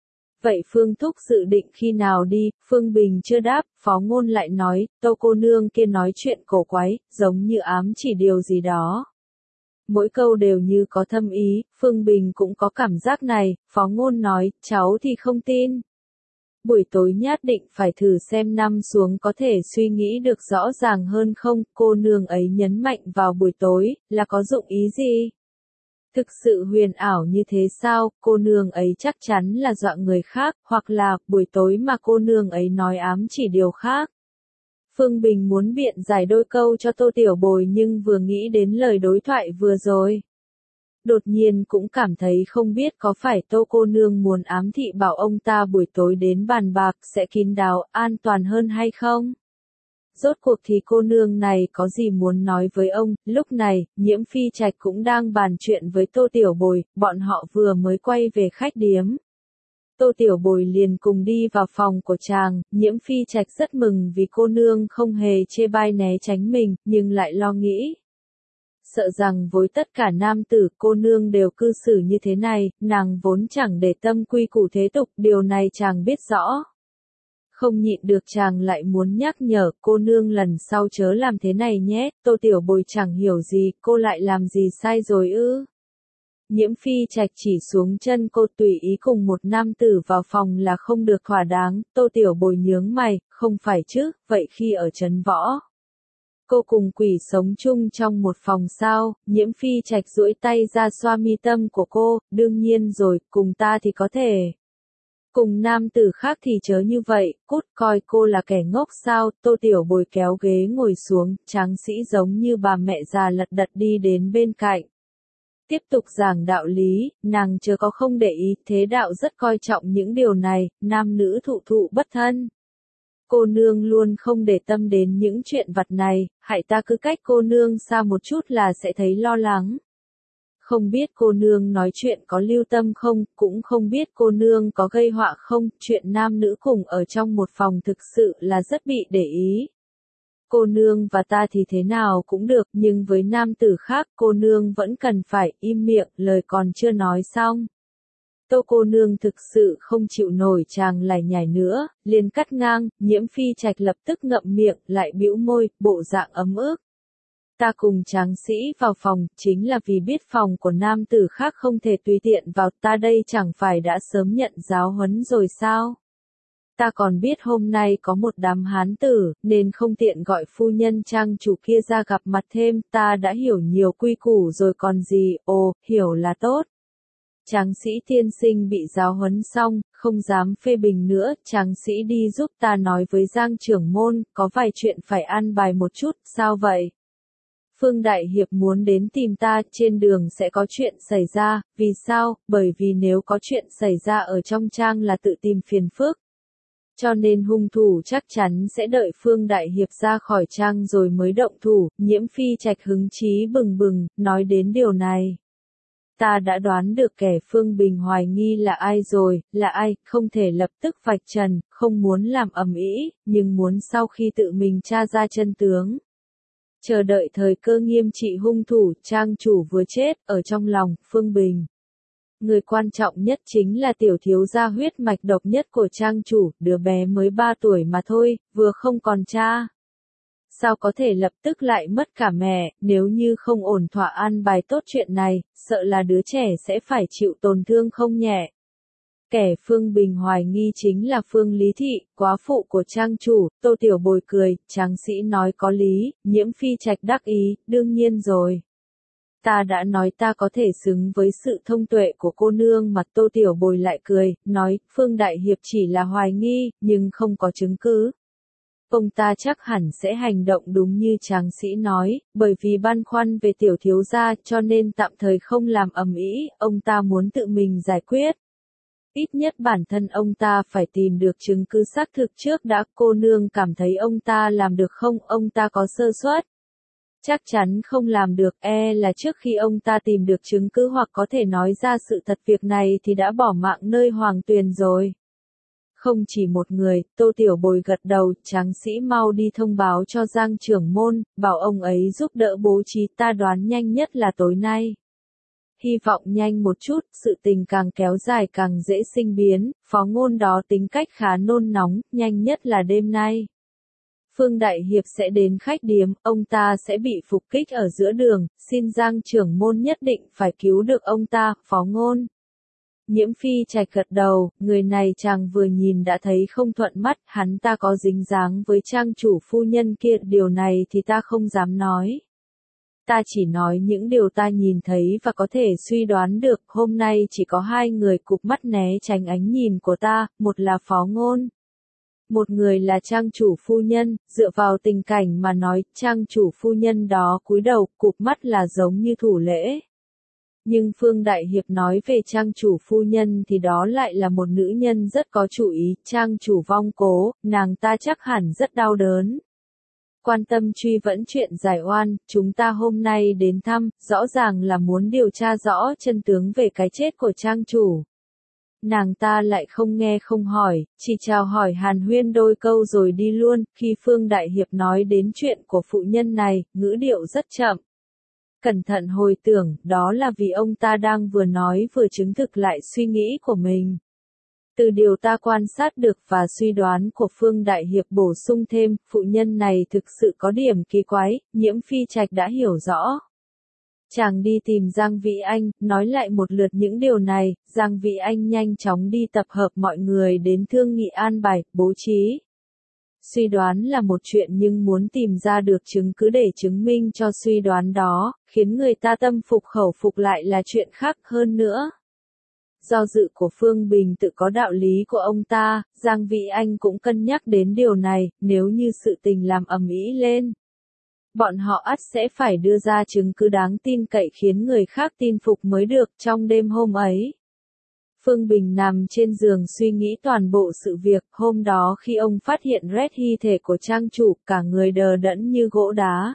Vậy Phương Thúc dự định khi nào đi, Phương Bình chưa đáp, Phó Ngôn lại nói, Tô cô nương kia nói chuyện cổ quái, giống như ám chỉ điều gì đó. Mỗi câu đều như có thâm ý, Phương Bình cũng có cảm giác này, Phó Ngôn nói, cháu thì không tin. Buổi tối nhất định phải thử xem năm xuống có thể suy nghĩ được rõ ràng hơn không, cô nương ấy nhấn mạnh vào buổi tối, là có dụng ý gì? Thực sự huyền ảo như thế sao, cô nương ấy chắc chắn là dọa người khác, hoặc là, buổi tối mà cô nương ấy nói ám chỉ điều khác. Phương Bình muốn biện giải đôi câu cho Tô Tiểu Bồi nhưng vừa nghĩ đến lời đối thoại vừa rồi. Đột nhiên cũng cảm thấy không biết có phải Tô cô nương muốn ám thị bảo ông ta buổi tối đến bàn bạc sẽ kín đáo, an toàn hơn hay không? Rốt cuộc thì cô nương này có gì muốn nói với ông, lúc này, Nhiễm Phi Trạch cũng đang bàn chuyện với Tô Tiểu Bồi, bọn họ vừa mới quay về khách điếm. Tô Tiểu Bồi liền cùng đi vào phòng của chàng, Nhiễm Phi Trạch rất mừng vì cô nương không hề chê bai né tránh mình, nhưng lại lo nghĩ. Sợ rằng với tất cả nam tử cô nương đều cư xử như thế này, nàng vốn chẳng để tâm quy củ thế tục, điều này chàng biết rõ. Không nhịn được chàng lại muốn nhắc nhở cô nương lần sau chớ làm thế này nhé, Tô Tiểu Bồi chẳng hiểu gì, cô lại làm gì sai rồi ư. Nhiễm Phi Trạch chỉ xuống chân cô tùy ý cùng một nam tử vào phòng là không được thỏa đáng, Tô Tiểu Bồi nhướng mày, không phải chứ, vậy khi ở trấn võ. Cô cùng quỷ sống chung trong một phòng sao, Nhiễm Phi Trạch duỗi tay ra xoa mi tâm của cô, đương nhiên rồi, cùng ta thì có thể. Cùng nam tử khác thì chớ như vậy, cút, coi cô là kẻ ngốc sao? Tô Tiểu Bồi kéo ghế ngồi xuống, tráng sĩ giống như bà mẹ già lật đật đi đến bên cạnh. Tiếp tục giảng đạo lý, nàng chớ có không để ý, thế đạo rất coi trọng những điều này, nam nữ thụ thụ bất thân. Cô nương luôn không để tâm đến những chuyện vặt này, hại ta cứ cách cô nương xa một chút là sẽ thấy lo lắng. Không biết cô nương nói chuyện có lưu tâm không, cũng không biết cô nương có gây họa không, chuyện nam nữ cùng ở trong một phòng thực sự là rất bị để ý. Cô nương và ta thì thế nào cũng được, nhưng với nam tử khác cô nương vẫn cần phải im miệng, lời còn chưa nói xong. Tô cô nương thực sự không chịu nổi chàng lải nhải nữa, liền cắt ngang, Nhiễm Phi Trạch lập tức ngậm miệng, lại bĩu môi, bộ dạng ấm ức. Ta cùng tráng sĩ vào phòng, chính là vì biết phòng của nam tử khác không thể tùy tiện vào, ta đây chẳng phải đã sớm nhận giáo huấn rồi sao? Ta còn biết hôm nay có một đám hán tử, nên không tiện gọi phu nhân trang chủ kia ra gặp mặt thêm, ta đã hiểu nhiều quy củ rồi còn gì, ồ, hiểu là tốt. Tráng sĩ tiên sinh bị giáo huấn xong, không dám phê bình nữa, tráng sĩ đi giúp ta nói với Giang trưởng môn, có vài chuyện phải an bài một chút, sao vậy? Phương Đại Hiệp muốn đến tìm ta, trên đường sẽ có chuyện xảy ra, vì sao? Bởi vì nếu có chuyện xảy ra ở trong trang là tự tìm phiền phức. Cho nên hung thủ chắc chắn sẽ đợi Phương Đại Hiệp ra khỏi trang rồi mới động thủ, Nhiễm Phi Trạch hứng chí bừng bừng, nói đến điều này. Ta đã đoán được kẻ Phương Bình hoài nghi là ai rồi, là ai, không thể lập tức vạch trần, không muốn làm ầm ĩ, nhưng muốn sau khi tự mình tra ra chân tướng. Chờ đợi thời cơ nghiêm trị hung thủ, trang chủ vừa chết, ở trong lòng, Phương Bình. Người quan trọng nhất chính là tiểu thiếu gia huyết mạch độc nhất của trang chủ, đứa bé mới ba tuổi mà thôi, vừa không còn cha. Sao có thể lập tức lại mất cả mẹ, nếu như không ổn thỏa an bài tốt chuyện này, sợ là đứa trẻ sẽ phải chịu tổn thương không nhẹ. Kẻ Phương Bình hoài nghi chính là Phương Lý Thị, quá phụ của trang chủ, Tô Tiểu Bồi cười, tráng sĩ nói có lý, Nhiễm Phi Trạch đắc ý, đương nhiên rồi. Ta đã nói ta có thể xứng với sự thông tuệ của cô nương mà Tô Tiểu Bồi lại cười, nói, Phương Đại Hiệp chỉ là hoài nghi, nhưng không có chứng cứ. Ông ta chắc hẳn sẽ hành động đúng như tráng sĩ nói, bởi vì băn khoăn về tiểu thiếu gia cho nên tạm thời không làm ầm ĩ, ông ta muốn tự mình giải quyết. Ít nhất bản thân ông ta phải tìm được chứng cứ xác thực trước đã, cô nương cảm thấy ông ta làm được không, ông ta có sơ suất. Chắc chắn không làm được, e là trước khi ông ta tìm được chứng cứ hoặc có thể nói ra sự thật việc này thì đã bỏ mạng nơi Hoàng Tuyền rồi. Không chỉ một người, Tô Tiểu Bồi gật đầu, tráng sĩ mau đi thông báo cho Giang trưởng môn, bảo ông ấy giúp đỡ bố trí, ta đoán nhanh nhất là tối nay. Hy vọng nhanh một chút, sự tình càng kéo dài càng dễ sinh biến, phó ngôn đó tính cách khá nôn nóng, nhanh nhất là đêm nay. Phương Đại Hiệp sẽ đến khách điếm, ông ta sẽ bị phục kích ở giữa đường, xin Giang trưởng môn nhất định phải cứu được ông ta, phó ngôn. Nhiễm Phi Trạch gật đầu, người này chàng vừa nhìn đã thấy không thuận mắt, hắn ta có dính dáng với trang chủ phu nhân kia, điều này thì ta không dám nói. Ta chỉ nói những điều ta nhìn thấy và có thể suy đoán được, hôm nay chỉ có hai người cụp mắt né tránh ánh nhìn của ta, một là phó ngôn. Một người là trang chủ phu nhân, dựa vào tình cảnh mà nói, trang chủ phu nhân đó cúi đầu, cụp mắt là giống như thủ lễ. Nhưng Phương Đại Hiệp nói về trang chủ phu nhân thì đó lại là một nữ nhân rất có chủ ý, trang chủ vong cố, nàng ta chắc hẳn rất đau đớn. Quan tâm truy vẫn chuyện giải oan, chúng ta hôm nay đến thăm, rõ ràng là muốn điều tra rõ chân tướng về cái chết của trang chủ. Nàng ta lại không nghe không hỏi, chỉ chào hỏi hàn huyên đôi câu rồi đi luôn, khi Phương Đại Hiệp nói đến chuyện của phụ nhân này, ngữ điệu rất chậm. Cẩn thận hồi tưởng, đó là vì ông ta đang vừa nói vừa chứng thực lại suy nghĩ của mình. Từ điều ta quan sát được và suy đoán của Phương Đại Hiệp bổ sung thêm, phụ nhân này thực sự có điểm kỳ quái, Nhiễm Phi Trạch đã hiểu rõ. Chàng đi tìm Giang Vĩ Anh, nói lại một lượt những điều này, Giang Vĩ Anh nhanh chóng đi tập hợp mọi người đến thương nghị an bài, bố trí. Suy đoán là một chuyện nhưng muốn tìm ra được chứng cứ để chứng minh cho suy đoán đó, khiến người ta tâm phục khẩu phục lại là chuyện khác hơn nữa. do dự của Phương Bình tự có đạo lý của ông ta, Giang Vĩ Anh cũng cân nhắc đến điều này, nếu như sự tình làm ầm ĩ lên. Bọn họ ắt sẽ phải đưa ra chứng cứ đáng tin cậy khiến người khác tin phục mới được. Trong đêm hôm ấy, Phương Bình nằm trên giường suy nghĩ toàn bộ sự việc. Hôm đó khi ông phát hiện Red thi thể của trang chủ, cả người đờ đẫn như gỗ đá.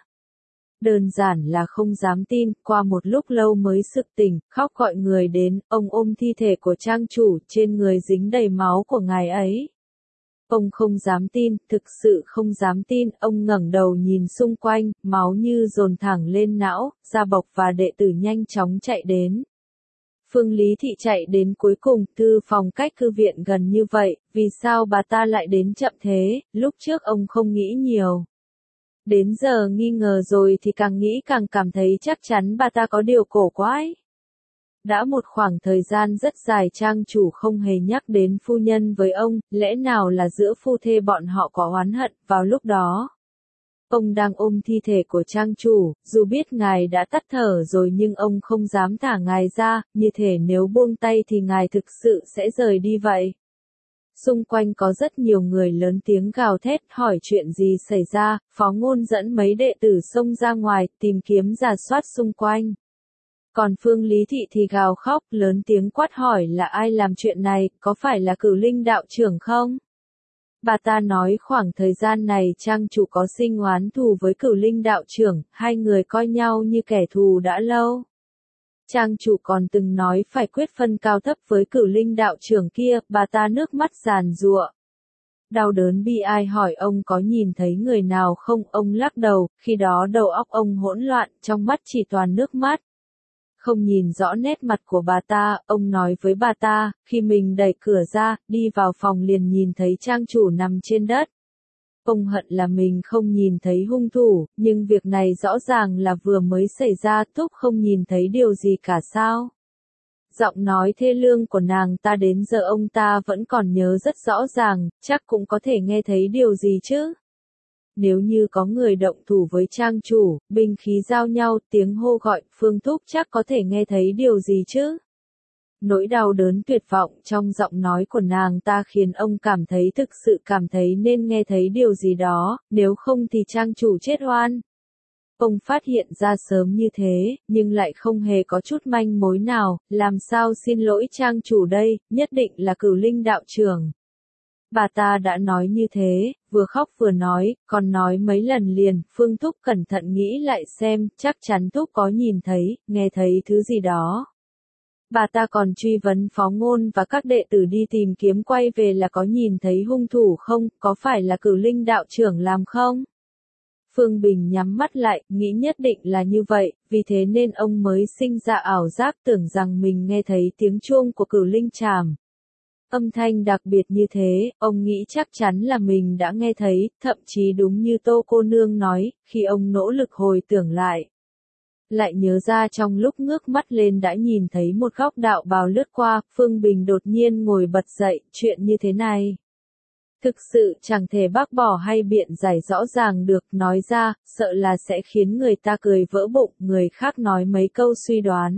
Đơn giản là không dám tin, qua một lúc lâu mới sực tỉnh, khóc gọi người đến, ông ôm thi thể của trang chủ, trên người dính đầy máu của ngài ấy. Ông không dám tin, thực sự không dám tin, ông ngẩng đầu nhìn xung quanh, máu như dồn thẳng lên não, Gia Bộc và đệ tử nhanh chóng chạy đến. Phương Lý Thị chạy đến cuối cùng, thư phòng cách thư viện gần như vậy, vì sao bà ta lại đến chậm thế, lúc trước ông không nghĩ nhiều. Đến giờ nghi ngờ rồi thì càng nghĩ càng cảm thấy chắc chắn bà ta có điều cổ quái. Đã một khoảng thời gian rất dài trang chủ không hề nhắc đến phu nhân với ông, lẽ nào là giữa phu thê bọn họ có oán hận. Vào lúc đó, ông đang ôm thi thể của trang chủ, dù biết ngài đã tắt thở rồi nhưng ông không dám thả ngài ra, như thể nếu buông tay thì ngài thực sự sẽ rời đi vậy. Xung quanh có rất nhiều người lớn tiếng gào thét hỏi chuyện gì xảy ra, Phó Ngôn dẫn mấy đệ tử xông ra ngoài, tìm kiếm rà soát xung quanh. Còn Phương Lý Thị thì gào khóc, lớn tiếng quát hỏi là ai làm chuyện này, có phải là Cửu Linh đạo trưởng không? Bà ta nói khoảng thời gian này trang chủ có sinh oán thù với Cửu Linh đạo trưởng, hai người coi nhau như kẻ thù đã lâu. Trang chủ còn từng nói phải quyết phân cao thấp với Cửu Linh đạo trưởng kia, bà ta nước mắt giàn giụa. Đau đớn bi ai hỏi ông có nhìn thấy người nào không, ông lắc đầu, khi đó đầu óc ông hỗn loạn, trong mắt chỉ toàn nước mắt. Không nhìn rõ nét mặt của bà ta, ông nói với bà ta, khi mình đẩy cửa ra, đi vào phòng liền nhìn thấy trang chủ nằm trên đất. Ông hận là mình không nhìn thấy hung thủ, nhưng việc này rõ ràng là vừa mới xảy ra, Thúc không nhìn thấy điều gì cả sao. Giọng nói thê lương của nàng ta đến giờ ông ta vẫn còn nhớ rất rõ ràng, chắc cũng có thể nghe thấy điều gì chứ. Nếu như có người động thủ với trang chủ, binh khí giao nhau, tiếng hô gọi, Phương Thúc chắc có thể nghe thấy điều gì chứ. Nỗi đau đớn tuyệt vọng trong giọng nói của nàng ta khiến ông cảm thấy thực sự cảm thấy nên nghe thấy điều gì đó, nếu không thì trang chủ chết oan. Ông phát hiện ra sớm như thế, nhưng lại không hề có chút manh mối nào, làm sao xin lỗi trang chủ đây, nhất định là Cửu Linh đạo trưởng. Bà ta đã nói như thế, vừa khóc vừa nói, còn nói mấy lần liền, Phương Thúc cẩn thận nghĩ lại xem, chắc chắn Thúc có nhìn thấy, nghe thấy thứ gì đó. Bà ta còn truy vấn Phó Ngôn và các đệ tử đi tìm kiếm quay về là có nhìn thấy hung thủ không, có phải là Cửu Linh đạo trưởng làm không? Phương Bình nhắm mắt lại, nghĩ nhất định là như vậy, vì thế nên ông mới sinh ra ảo giác tưởng rằng mình nghe thấy tiếng chuông của Cửu Linh Trảm. Âm thanh đặc biệt như thế, ông nghĩ chắc chắn là mình đã nghe thấy, thậm chí đúng như Tô cô nương nói, khi ông nỗ lực hồi tưởng lại. Lại nhớ ra trong lúc ngước mắt lên đã nhìn thấy một góc đạo bào lướt qua, Phương Bình đột nhiên ngồi bật dậy, chuyện như thế này. Thực sự chẳng thể bác bỏ hay biện giải rõ ràng được, nói ra, sợ là sẽ khiến người ta cười vỡ bụng, người khác nói mấy câu suy đoán.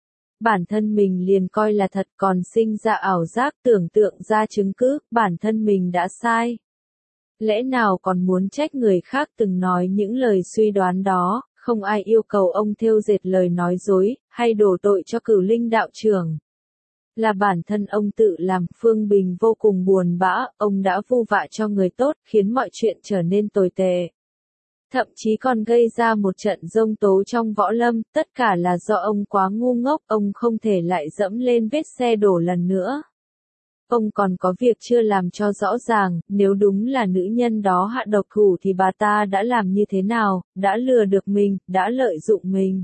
Bản thân mình liền coi là thật còn sinh ra ảo giác tưởng tượng ra chứng cứ, bản thân mình đã sai. Lẽ nào còn muốn trách người khác từng nói những lời suy đoán đó, không ai yêu cầu ông thêu dệt lời nói dối, hay đổ tội cho Cửu Linh đạo trưởng. Là bản thân ông tự làm, Phương Bình vô cùng buồn bã, ông đã vu vạ cho người tốt, khiến mọi chuyện trở nên tồi tệ. Thậm chí còn gây ra một trận giông tố trong võ lâm, tất cả là do ông quá ngu ngốc, ông không thể lại dẫm lên vết xe đổ lần nữa. Ông còn có việc chưa làm cho rõ ràng, nếu đúng là nữ nhân đó hạ độc thủ thì bà ta đã làm như thế nào, đã lừa được mình, đã lợi dụng mình.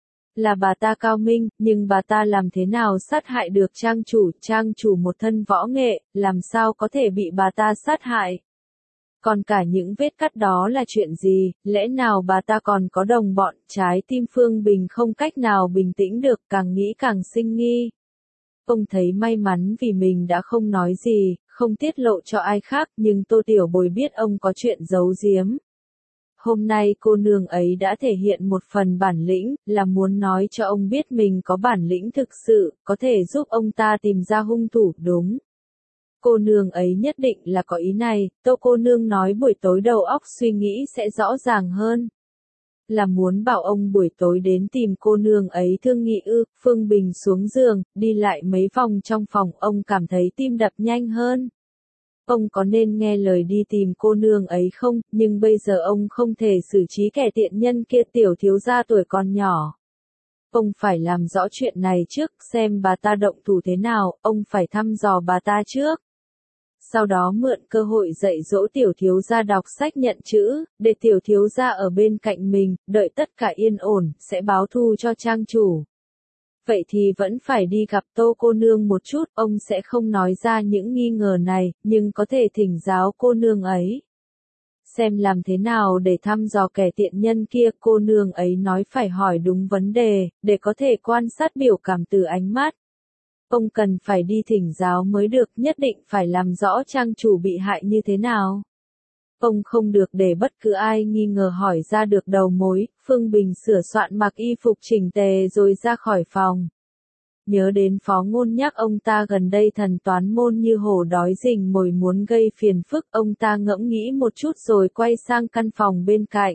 Là bà ta cao minh, nhưng bà ta làm thế nào sát hại được trang chủ, trang chủ một thân võ nghệ, làm sao có thể bị bà ta sát hại. Còn cả những vết cắt đó là chuyện gì, lẽ nào bà ta còn có đồng bọn, trái tim Phương Bình không cách nào bình tĩnh được, càng nghĩ càng sinh nghi. Ông thấy may mắn vì mình đã không nói gì, không tiết lộ cho ai khác, nhưng Tô Tiểu Bồi biết ông có chuyện giấu giếm. hôm nay cô nương ấy đã thể hiện một phần bản lĩnh, là muốn nói cho ông biết mình có bản lĩnh thực sự, có thể giúp ông ta tìm ra hung thủ, đúng. Cô nương ấy nhất định là có ý này, Tô cô nương nói buổi tối đầu óc suy nghĩ sẽ rõ ràng hơn. Là muốn bảo ông buổi tối đến tìm cô nương ấy thương nghị ư? Phương Bình xuống giường, đi lại mấy vòng trong phòng, ông cảm thấy tim đập nhanh hơn. Ông có nên nghe lời đi tìm cô nương ấy không, nhưng bây giờ ông không thể xử trí kẻ tiện nhân kia, tiểu thiếu gia tuổi còn nhỏ. Ông phải làm rõ chuyện này trước, xem bà ta động thủ thế nào, ông phải thăm dò bà ta trước. Sau đó mượn cơ hội dạy dỗ tiểu thiếu gia đọc sách nhận chữ, để tiểu thiếu gia ở bên cạnh mình, đợi tất cả yên ổn, sẽ báo thù cho trang chủ. Vậy thì vẫn phải đi gặp Tô cô nương một chút, ông sẽ không nói ra những nghi ngờ này, nhưng có thể thỉnh giáo cô nương ấy. Xem làm thế nào để thăm dò kẻ tiện nhân kia, cô nương ấy nói phải hỏi đúng vấn đề, để có thể quan sát biểu cảm từ ánh mắt. Ông cần phải đi thỉnh giáo mới được, nhất định phải làm rõ trang chủ bị hại như thế nào. Ông không được để bất cứ ai nghi ngờ hỏi ra được đầu mối. Phương Bình sửa soạn mặc y phục chỉnh tề rồi ra khỏi phòng. Nhớ đến Phó Ngôn nhắc ông ta gần đây thần toán môn như hổ đói rình mồi muốn gây phiền phức, ông ta ngẫm nghĩ một chút rồi quay sang căn phòng bên cạnh.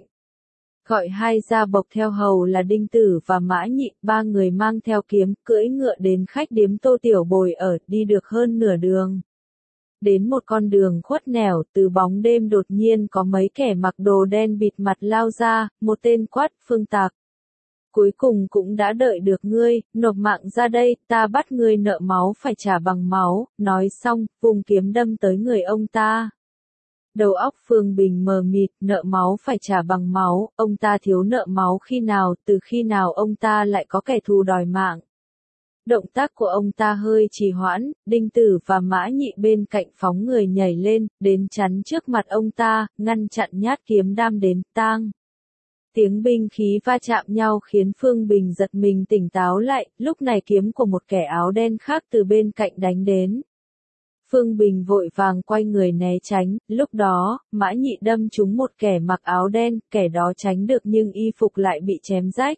Gọi hai gia bộc theo hầu là Đinh Tử và Mã Nhị, ba người mang theo kiếm, cưỡi ngựa đến khách điếm Tô Tiểu Bồi ở, đi được hơn nửa đường. Đến một con đường khuất nẻo, từ bóng đêm đột nhiên có mấy kẻ mặc đồ đen bịt mặt lao ra, một tên quát, Phương Tạc. Cuối cùng cũng đã đợi được ngươi, nộp mạng ra đây, ta bắt ngươi nợ máu phải trả bằng máu, nói xong, vùng kiếm đâm tới người ông ta. Đầu óc Phương Bình mờ mịt, nợ máu phải trả bằng máu, ông ta thiếu nợ máu khi nào, từ khi nào ông ta lại có kẻ thù đòi mạng. Động tác của ông ta hơi trì hoãn, Đinh Tử và Mã Nhị bên cạnh phóng người nhảy lên, đến chắn trước mặt ông ta, ngăn chặn nhát kiếm đam đến, tang. Tiếng binh khí va chạm nhau khiến Phương Bình giật mình tỉnh táo lại, lúc này kiếm của một kẻ áo đen khác từ bên cạnh đánh đến. Phương Bình vội vàng quay người né tránh, lúc đó, Mã Nhị đâm trúng một kẻ mặc áo đen, kẻ đó tránh được nhưng y phục lại bị chém rách.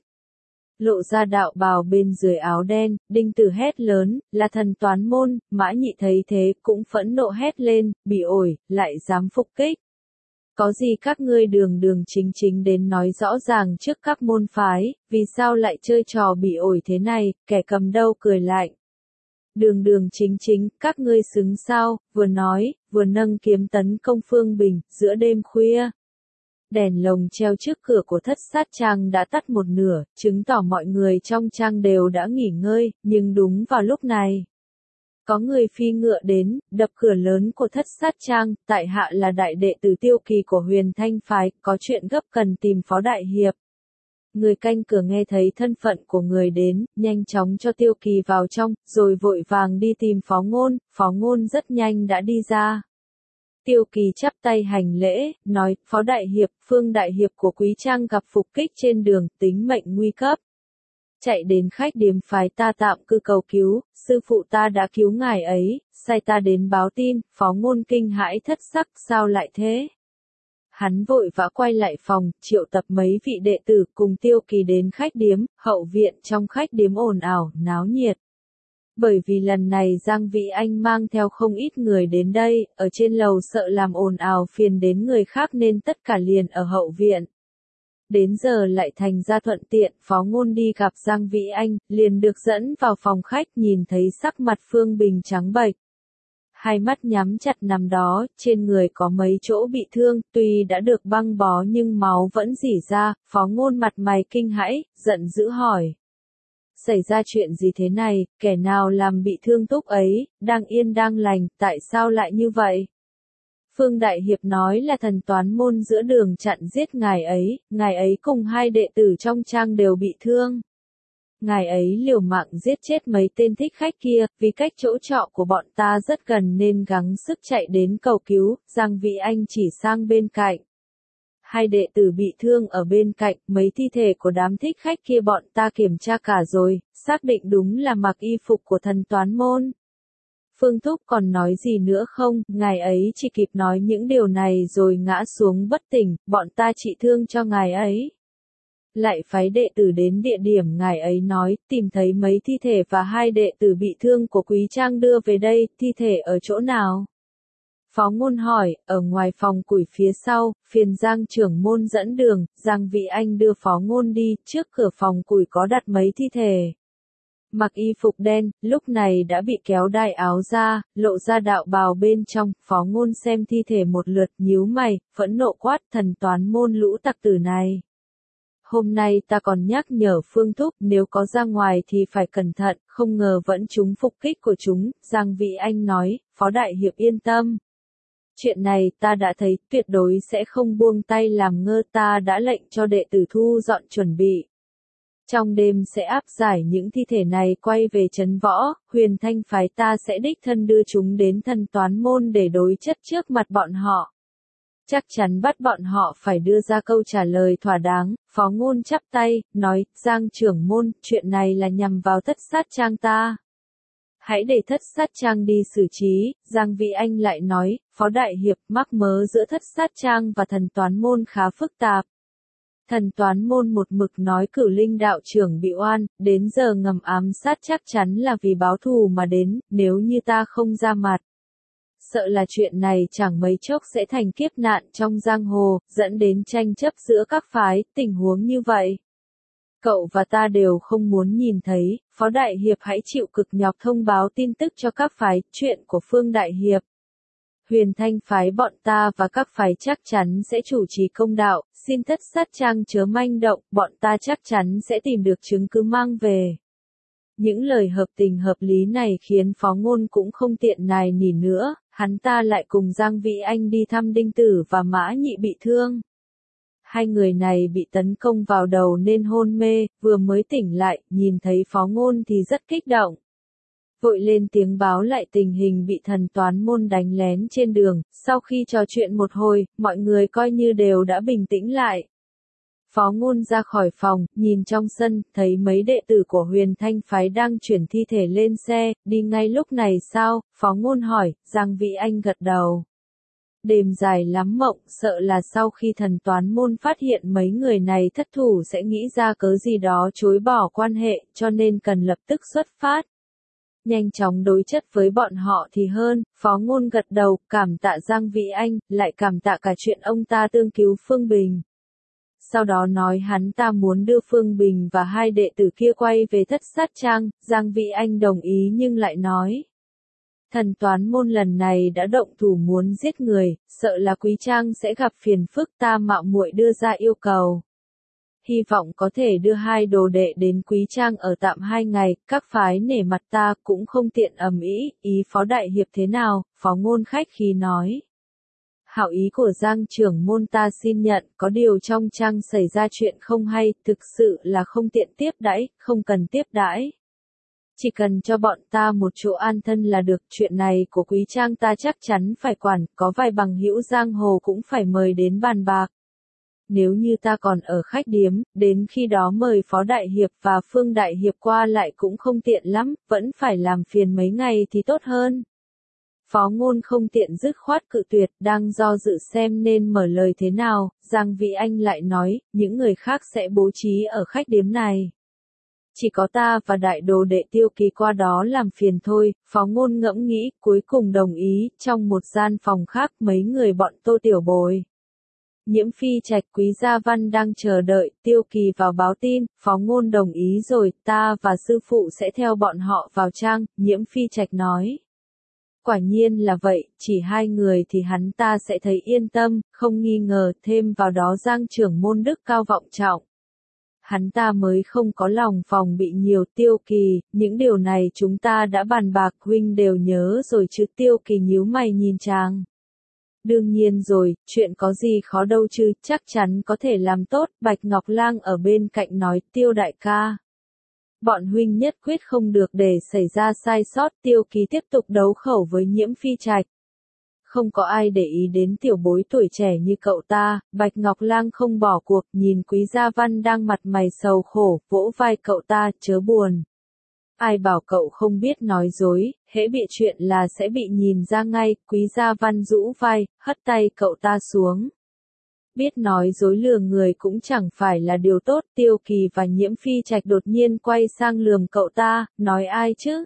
Lộ ra đạo bào bên dưới áo đen, Đinh Tử hét lớn, là thần toán môn. Mã Nhị thấy thế cũng phẫn nộ hét lên, bị ổi, lại dám phục kích. Có gì các ngươi đường đường chính chính đến nói rõ ràng trước các môn phái, vì sao lại chơi trò bị ổi thế này, kẻ cầm đầu cười lạnh. Đường đường chính chính, các ngươi xứng sao, vừa nói, vừa nâng kiếm tấn công Phương Bình, giữa đêm khuya. Đèn lồng treo trước cửa của thất sát trang đã tắt một nửa, chứng tỏ mọi người trong trang đều đã nghỉ ngơi, nhưng đúng vào lúc này. Có người phi ngựa đến, đập cửa lớn của thất sát trang, tại hạ là đại đệ tử Tiêu Kỳ của Huyền Thanh Phái, có chuyện gấp cần tìm Phó Đại Hiệp. Người canh cửa nghe thấy thân phận của người đến, nhanh chóng cho Tiêu Kỳ vào trong, rồi vội vàng đi tìm Phó Ngôn, Phó Ngôn rất nhanh đã đi ra. Tiêu Kỳ chắp tay hành lễ, nói, Phó Đại Hiệp, Phương Đại Hiệp của Quý Trang gặp phục kích trên đường, tính mệnh nguy cấp. Chạy đến khách điếm phái ta tạm cư cầu cứu, sư phụ ta đã cứu ngài ấy, sai ta đến báo tin, Phó Ngôn kinh hãi thất sắc, sao lại thế? Hắn vội vã quay lại phòng, triệu tập mấy vị đệ tử cùng Tiêu Kỳ đến khách điếm, hậu viện trong khách điếm ồn ào, náo nhiệt. Bởi vì lần này Giang Vĩ Anh mang theo không ít người đến đây, ở trên lầu sợ làm ồn ào phiền đến người khác nên tất cả liền ở hậu viện. Đến giờ lại thành ra thuận tiện, Phó Ngôn đi gặp Giang Vĩ Anh, liền được dẫn vào phòng khách, nhìn thấy sắc mặt Phương Bình trắng bệch. Hai mắt nhắm chặt nằm đó, trên người có mấy chỗ bị thương, tuy đã được băng bó nhưng máu vẫn rỉ ra, Phó Ngôn mặt mày kinh hãi, giận dữ hỏi. Xảy ra chuyện gì thế này, kẻ nào làm bị thương Túc ấy, đang yên đang lành, tại sao lại như vậy? Phương Đại Hiệp nói là thần toán môn giữa đường chặn giết ngài ấy, ngài ấy cùng hai đệ tử trong trang đều bị thương. Ngài ấy liều mạng giết chết mấy tên thích khách kia, vì cách chỗ trọ của bọn ta rất gần nên gắng sức chạy đến cầu cứu, Giang Vĩ Anh chỉ sang bên cạnh. Hai đệ tử bị thương ở bên cạnh, mấy thi thể của đám thích khách kia bọn ta kiểm tra cả rồi, xác định đúng là mặc y phục của thần toán môn. Phương Thúc còn nói gì nữa không, ngài ấy chỉ kịp nói những điều này rồi ngã xuống bất tỉnh, bọn ta trị thương cho ngài ấy. Lại phái đệ tử đến địa điểm ngài ấy nói, tìm thấy mấy thi thể và hai đệ tử bị thương của Quý Trang đưa về đây, thi thể ở chỗ nào? Phó Ngôn hỏi, ở ngoài phòng củi phía sau, phiền Giang trưởng môn dẫn đường, Giang Vĩ Anh đưa Phó Ngôn đi, trước cửa phòng củi có đặt mấy thi thể. Mặc y phục đen, lúc này đã bị kéo đai áo ra, lộ ra đạo bào bên trong, Phó Ngôn xem thi thể một lượt, nhíu mày, phẫn nộ quát, thần toán môn lũ tặc tử này. Hôm nay ta còn nhắc nhở Phương Thúc, nếu có ra ngoài thì phải cẩn thận, không ngờ vẫn trúng phục kích của chúng, Giang Vĩ Anh nói, Phó Đại Hiệp yên tâm. Chuyện này ta đã thấy, tuyệt đối sẽ không buông tay làm ngơ, ta đã lệnh cho đệ tử thu dọn chuẩn bị. Trong đêm sẽ áp giải những thi thể này quay về trấn võ, Huyền Thanh phái ta sẽ đích thân đưa chúng đến thần toán môn để đối chất trước mặt bọn họ. Chắc chắn bắt bọn họ phải đưa ra câu trả lời thỏa đáng, Phó Ngôn chắp tay, nói, Giang trưởng môn, chuyện này là nhằm vào Thất Sát Trang ta. Hãy để Thất Sát Trang đi xử trí, Giang Vĩ Anh lại nói, Phó Đại Hiệp, mắc mớ giữa Thất Sát Trang và thần toán môn khá phức tạp. Thần toán môn một mực nói Cửu Linh đạo trưởng bị oan, đến giờ ngầm ám sát chắc chắn là vì báo thù mà đến, nếu như ta không ra mặt. Sợ là chuyện này chẳng mấy chốc sẽ thành kiếp nạn trong giang hồ, dẫn đến tranh chấp giữa các phái, tình huống như vậy. Cậu và ta đều không muốn nhìn thấy, Phó Đại Hiệp hãy chịu cực nhọc thông báo tin tức cho các phái, chuyện của Phương Đại Hiệp. Huyền Thanh phái bọn ta và các phái chắc chắn sẽ chủ trì công đạo, xin Thất Sát Trang chớ manh động, bọn ta chắc chắn sẽ tìm được chứng cứ mang về. Những lời hợp tình hợp lý này khiến Phó Ngôn cũng không tiện nài nỉ nữa, hắn ta lại cùng Giang Vĩ Anh đi thăm Đinh Tử và Mã Nhị bị thương. Hai người này bị tấn công vào đầu nên hôn mê, vừa mới tỉnh lại, nhìn thấy Phó Ngôn thì rất kích động. Vội lên tiếng báo lại tình hình bị thần toán môn đánh lén trên đường, sau khi trò chuyện một hồi, mọi người coi như đều đã bình tĩnh lại. Phó Ngôn ra khỏi phòng, nhìn trong sân, thấy mấy đệ tử của Huyền Thanh phái đang chuyển thi thể lên xe, đi ngay lúc này sao? Phó Ngôn hỏi, Giang Vĩ Anh gật đầu. Đêm dài lắm mộng, sợ là sau khi thần toán môn phát hiện mấy người này thất thủ sẽ nghĩ ra cớ gì đó chối bỏ quan hệ, cho nên cần lập tức xuất phát. Nhanh chóng đối chất với bọn họ thì hơn, Phó Ngôn gật đầu, cảm tạ Giang Vĩ Anh, lại cảm tạ cả chuyện ông ta tương cứu Phương Bình. Sau đó nói hắn ta muốn đưa Phương Bình và hai đệ tử kia quay về Thất Sát Trang, Giang Vĩ Anh đồng ý nhưng lại nói. Thần toán môn lần này đã động thủ muốn giết người, sợ là Quý Trang sẽ gặp phiền phức, ta mạo muội đưa ra yêu cầu. Hy vọng có thể đưa hai đồ đệ đến Quý Trang ở tạm hai ngày, các phái nể mặt ta cũng không tiện ầm ĩ, ý Phó Đại Hiệp thế nào, Phó Ngôn khách khí nói. Hảo ý của Giang trưởng môn ta xin nhận, có điều trong trang xảy ra chuyện không hay, thực sự là không tiện tiếp đãi, không cần tiếp đãi. Chỉ cần cho bọn ta một chỗ an thân là được, chuyện này của Quý Trang ta chắc chắn phải quản, có vài bằng hữu giang hồ cũng phải mời đến bàn bạc. Nếu như ta còn ở khách điếm, đến khi đó mời Phó Đại Hiệp và Phương Đại Hiệp qua lại cũng không tiện lắm, vẫn phải làm phiền mấy ngày thì tốt hơn. Phó Ngôn không tiện dứt khoát cự tuyệt, đang do dự xem nên mở lời thế nào, Giang Vĩ Anh lại nói, những người khác sẽ bố trí ở khách điếm này. Chỉ có ta và đại đồ đệ Tiêu Kỳ qua đó làm phiền thôi, Phó Ngôn ngẫm nghĩ, cuối cùng đồng ý, trong một gian phòng khác mấy người bọn Tô Tiểu Bồi. Nhiễm Phi Trạch Quý Gia Văn đang chờ đợi, Tiêu Kỳ vào báo tin, Phó Ngôn đồng ý rồi, ta và sư phụ sẽ theo bọn họ vào trang, Nhiễm Phi Trạch nói. Quả nhiên là vậy, chỉ hai người thì hắn ta sẽ thấy yên tâm, không nghi ngờ, thêm vào đó Giang trưởng môn đức cao vọng trọng. Hắn ta mới không có lòng phòng bị nhiều. Tiêu Kỳ, những điều này chúng ta đã bàn bạc, huynh đều nhớ rồi chứ? Tiêu Kỳ nhíu mày nhìn chàng. Đương nhiên rồi, chuyện có gì khó đâu chứ, chắc chắn có thể làm tốt. Bạch Ngọc Lang ở bên cạnh nói, Tiêu đại ca. Bọn huynh nhất quyết không được để xảy ra sai sót. Tiêu Kỳ tiếp tục đấu khẩu với Nhiễm Phi Trạch. Không có ai để ý đến tiểu bối tuổi trẻ như cậu ta, Bạch Ngọc Lang không bỏ cuộc, nhìn Quý Gia Văn đang mặt mày sầu khổ, vỗ vai cậu ta, chớ buồn. Ai bảo cậu không biết nói dối, hễ bịa chuyện là sẽ bị nhìn ra ngay, Quý Gia Văn rũ vai, hất tay cậu ta xuống. Biết nói dối lừa người cũng chẳng phải là điều tốt, Tiêu Kỳ và Nhiễm Phi Trạch đột nhiên quay sang lườm cậu ta, nói ai chứ?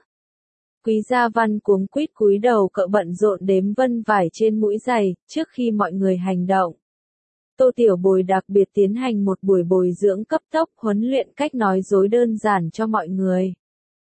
Quý Gia Văn cuống quýt cúi đầu cậu bận rộn đếm vân vải trên mũi giày, trước khi mọi người hành động. Tô Tiểu Bồi đặc biệt tiến hành một buổi bồi dưỡng cấp tốc huấn luyện cách nói dối đơn giản cho mọi người.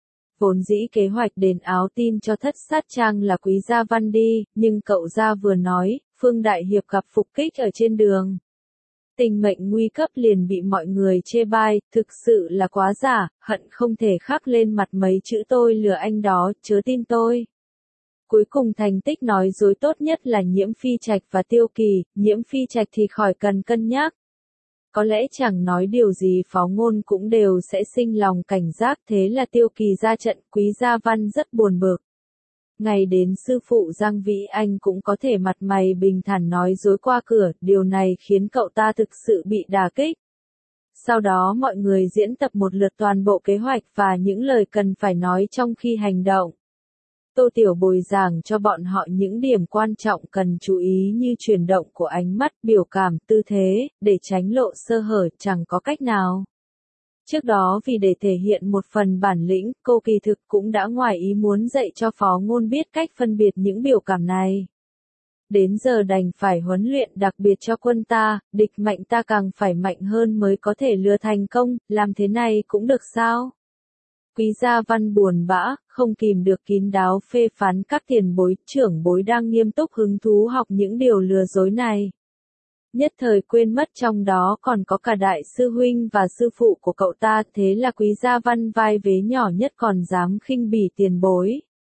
Vốn dĩ kế hoạch đền áo tin cho Thất Sát Trang là Quý Gia Văn đi, nhưng cậu ra vừa nói, Phương Đại Hiệp gặp phục kích ở trên đường. Tình mệnh nguy cấp liền bị mọi người chê bai, thực sự là quá giả, hận không thể khắc lên mặt mấy chữ tôi lừa anh đó, chớ tin tôi. Cuối cùng thành tích nói dối tốt nhất là Nhiễm Phi Trạch và Tiêu Kỳ, Nhiễm Phi Trạch thì khỏi cần cân nhắc. Có lẽ chẳng nói điều gì Phó Ngôn cũng đều sẽ sinh lòng cảnh giác, thế là Tiêu Kỳ ra trận, Quý Gia Văn rất buồn bực. Ngày đến sư phụ Giang Vĩ Anh cũng có thể mặt mày bình thản nói dối qua cửa, điều này khiến cậu ta thực sự bị đả kích. Sau đó mọi người diễn tập một lượt toàn bộ kế hoạch và những lời cần phải nói trong khi hành động. Tô Tiểu Bồi giảng cho bọn họ những điểm quan trọng cần chú ý như chuyển động của ánh mắt, biểu cảm, tư thế, để tránh lộ sơ hở, chẳng có cách nào. Trước đó vì để thể hiện một phần bản lĩnh, cô kỳ thực cũng đã ngoài ý muốn dạy cho Phó Ngôn biết cách phân biệt những biểu cảm này. Đến giờ đành phải huấn luyện đặc biệt cho quân ta, địch mạnh ta càng phải mạnh hơn mới có thể lừa thành công, làm thế này cũng được sao? Quý Gia Văn buồn bã, không kìm được kín đáo phê phán các tiền bối, trưởng bối đang nghiêm túc hứng thú học những điều lừa dối này. Nhất thời quên mất trong đó còn có cả đại sư huynh và sư phụ của cậu ta, thế là Quý Gia Văn vai vế nhỏ nhất còn dám khinh bỉ tiền bối.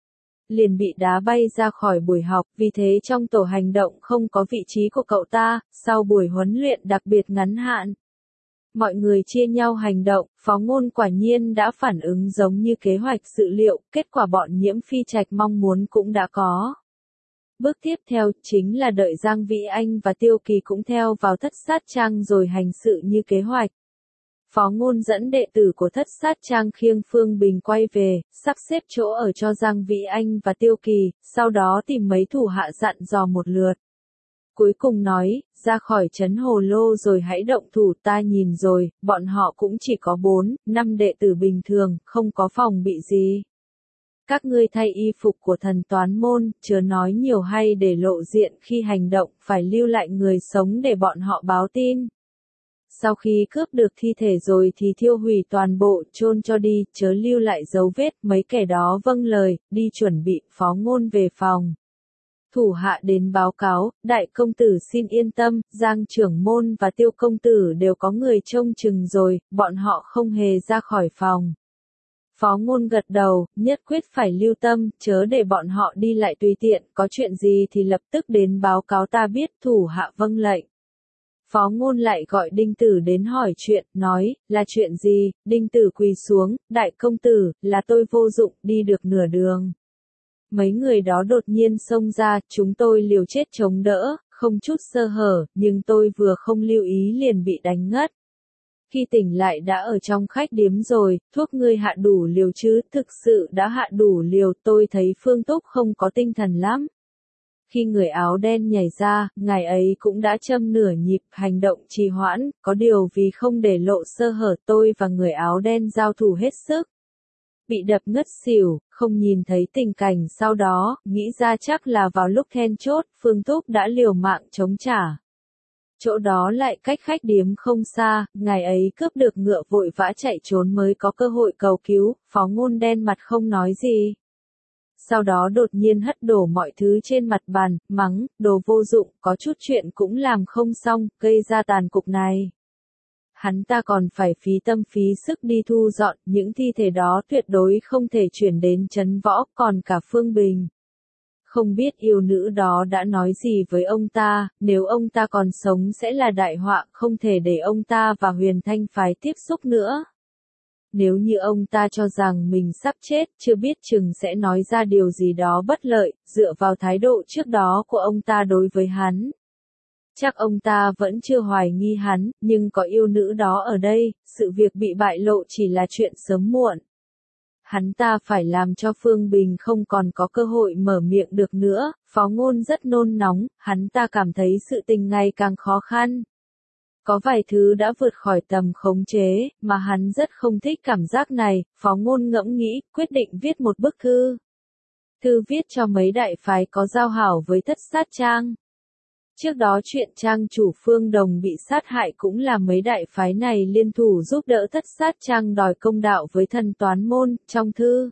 Liền bị đá bay ra khỏi buổi học, vì thế trong tổ hành động không có vị trí của cậu ta, sau buổi huấn luyện đặc biệt ngắn hạn. Mọi người chia nhau hành động, Phó Ngôn quả nhiên đã phản ứng giống như kế hoạch dự liệu, kết quả bọn Nhiễm Phi Trạch mong muốn cũng đã có. Bước tiếp theo chính là đợi Giang Vĩ Anh và Tiêu Kỳ cũng theo vào Thất Sát Trang rồi hành sự như kế hoạch. Phó Ngôn dẫn đệ tử của Thất Sát Trang khiêng Phương Bình quay về, sắp xếp chỗ ở cho Giang Vĩ Anh và Tiêu Kỳ, sau đó tìm mấy thủ hạ dặn dò một lượt. Cuối cùng nói, ra khỏi trấn Hồ Lô rồi hãy động thủ, ta nhìn rồi, bọn họ cũng chỉ có bốn, năm đệ tử bình thường, không có phòng bị gì. Các ngươi thay y phục của thần toán môn, chớ nói nhiều hay để lộ diện khi hành động, phải lưu lại người sống để bọn họ báo tin. Sau khi cướp được thi thể rồi thì thiêu hủy toàn bộ, chôn cho đi, chớ lưu lại dấu vết, mấy kẻ đó vâng lời, đi chuẩn bị, Phó Ngôn về phòng. Thủ hạ đến báo cáo, đại công tử xin yên tâm, Giang trưởng môn và Tiêu công tử đều có người trông chừng rồi, bọn họ không hề ra khỏi phòng. Phó Ngôn gật đầu, nhất quyết phải lưu tâm, chớ để bọn họ đi lại tùy tiện, có chuyện gì thì lập tức đến báo cáo ta biết, thủ hạ vâng lệnh. Phó Ngôn lại gọi Đinh Tử đến hỏi chuyện, nói, là chuyện gì, Đinh Tử quỳ xuống, đại công tử, là tôi vô dụng, đi được nửa đường. Mấy người đó đột nhiên xông ra, chúng tôi liều chết chống đỡ, không chút sơ hở, nhưng tôi vừa không lưu ý liền bị đánh ngất. Khi tỉnh lại đã ở trong khách điếm rồi, thuốc ngươi hạ đủ liều chứ, thực sự đã hạ đủ liều, tôi thấy Phương Túc không có tinh thần lắm. Khi người áo đen nhảy ra, ngài ấy cũng đã châm nửa nhịp, hành động trì hoãn, có điều vì không để lộ sơ hở tôi và người áo đen giao thủ hết sức. Bị đập ngất xỉu, không nhìn thấy tình cảnh sau đó, nghĩ ra chắc là vào lúc then chốt, Phương Túc đã liều mạng chống trả. Chỗ đó lại cách khách điếm không xa, ngài ấy cướp được ngựa vội vã chạy trốn mới có cơ hội cầu cứu, Phó Ngôn đen mặt không nói gì. Sau đó đột nhiên hất đổ mọi thứ trên mặt bàn, mắng, đồ vô dụng, có chút chuyện cũng làm không xong, gây ra tàn cục này. Hắn ta còn phải phí tâm phí sức đi thu dọn, những thi thể đó tuyệt đối không thể chuyển đến trấn võ, còn cả Phương Bình. Không biết yêu nữ đó đã nói gì với ông ta, nếu ông ta còn sống sẽ là đại họa, không thể để ông ta và Huyền Thanh phái tiếp xúc nữa. Nếu như ông ta cho rằng mình sắp chết, chưa biết chừng sẽ nói ra điều gì đó bất lợi, dựa vào thái độ trước đó của ông ta đối với hắn. Chắc ông ta vẫn chưa hoài nghi hắn, nhưng có yêu nữ đó ở đây, sự việc bị bại lộ chỉ là chuyện sớm muộn. hắn ta phải làm cho Phương Bình không còn có cơ hội mở miệng được nữa, Phó Ngôn rất nôn nóng, hắn ta cảm thấy sự tình ngày càng khó khăn. Có vài thứ đã vượt khỏi tầm khống chế, mà hắn rất không thích cảm giác này, Phó Ngôn ngẫm nghĩ, quyết định viết một bức thư. Thư viết cho mấy đại phái có giao hảo với Thất Sát Trang. Trước đó chuyện trang chủ Phương Đồng bị sát hại cũng là mấy đại phái này liên thủ giúp đỡ Thất Sát Trang đòi công đạo với Thần Toán Môn, trong thư.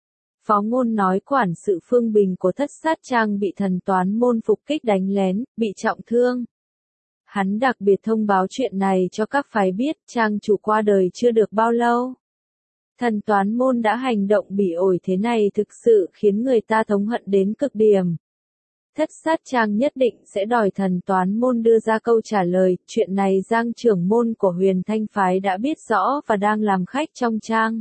Phó Ngôn nói quản sự Phương Bình của Thất Sát Trang bị Thần Toán Môn phục kích đánh lén, bị trọng thương. Hắn đặc biệt thông báo chuyện này cho các phái biết, trang chủ qua đời chưa được bao lâu. Thần Toán Môn đã hành động bỉ ổi thế này thực sự khiến người ta thống hận đến cực điểm. Thất Sát Trang nhất định sẽ đòi Thần Toán Môn đưa ra câu trả lời, chuyện này Giang trưởng môn của Huyền Thanh Phái đã biết rõ và đang làm khách trong trang.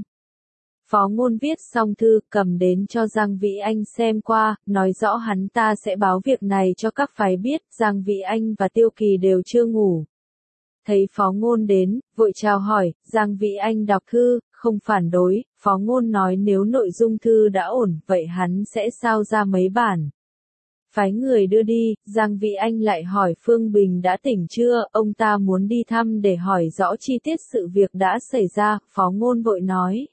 Phó Ngôn viết xong thư, cầm đến cho Giang Vĩ Anh xem qua, nói rõ hắn ta sẽ báo việc này cho các phái biết, Giang Vĩ Anh và Tiêu Kỳ đều chưa ngủ. Thấy Phó Ngôn đến, vội chào hỏi, Giang Vĩ Anh đọc thư, không phản đối, Phó Ngôn nói nếu nội dung thư đã ổn, vậy hắn sẽ sao ra mấy bản. Phái người đưa đi, Giang Vĩ Anh lại hỏi Phương Bình đã tỉnh chưa, ông ta muốn đi thăm để hỏi rõ chi tiết sự việc đã xảy ra, Phó Ngôn vội nói.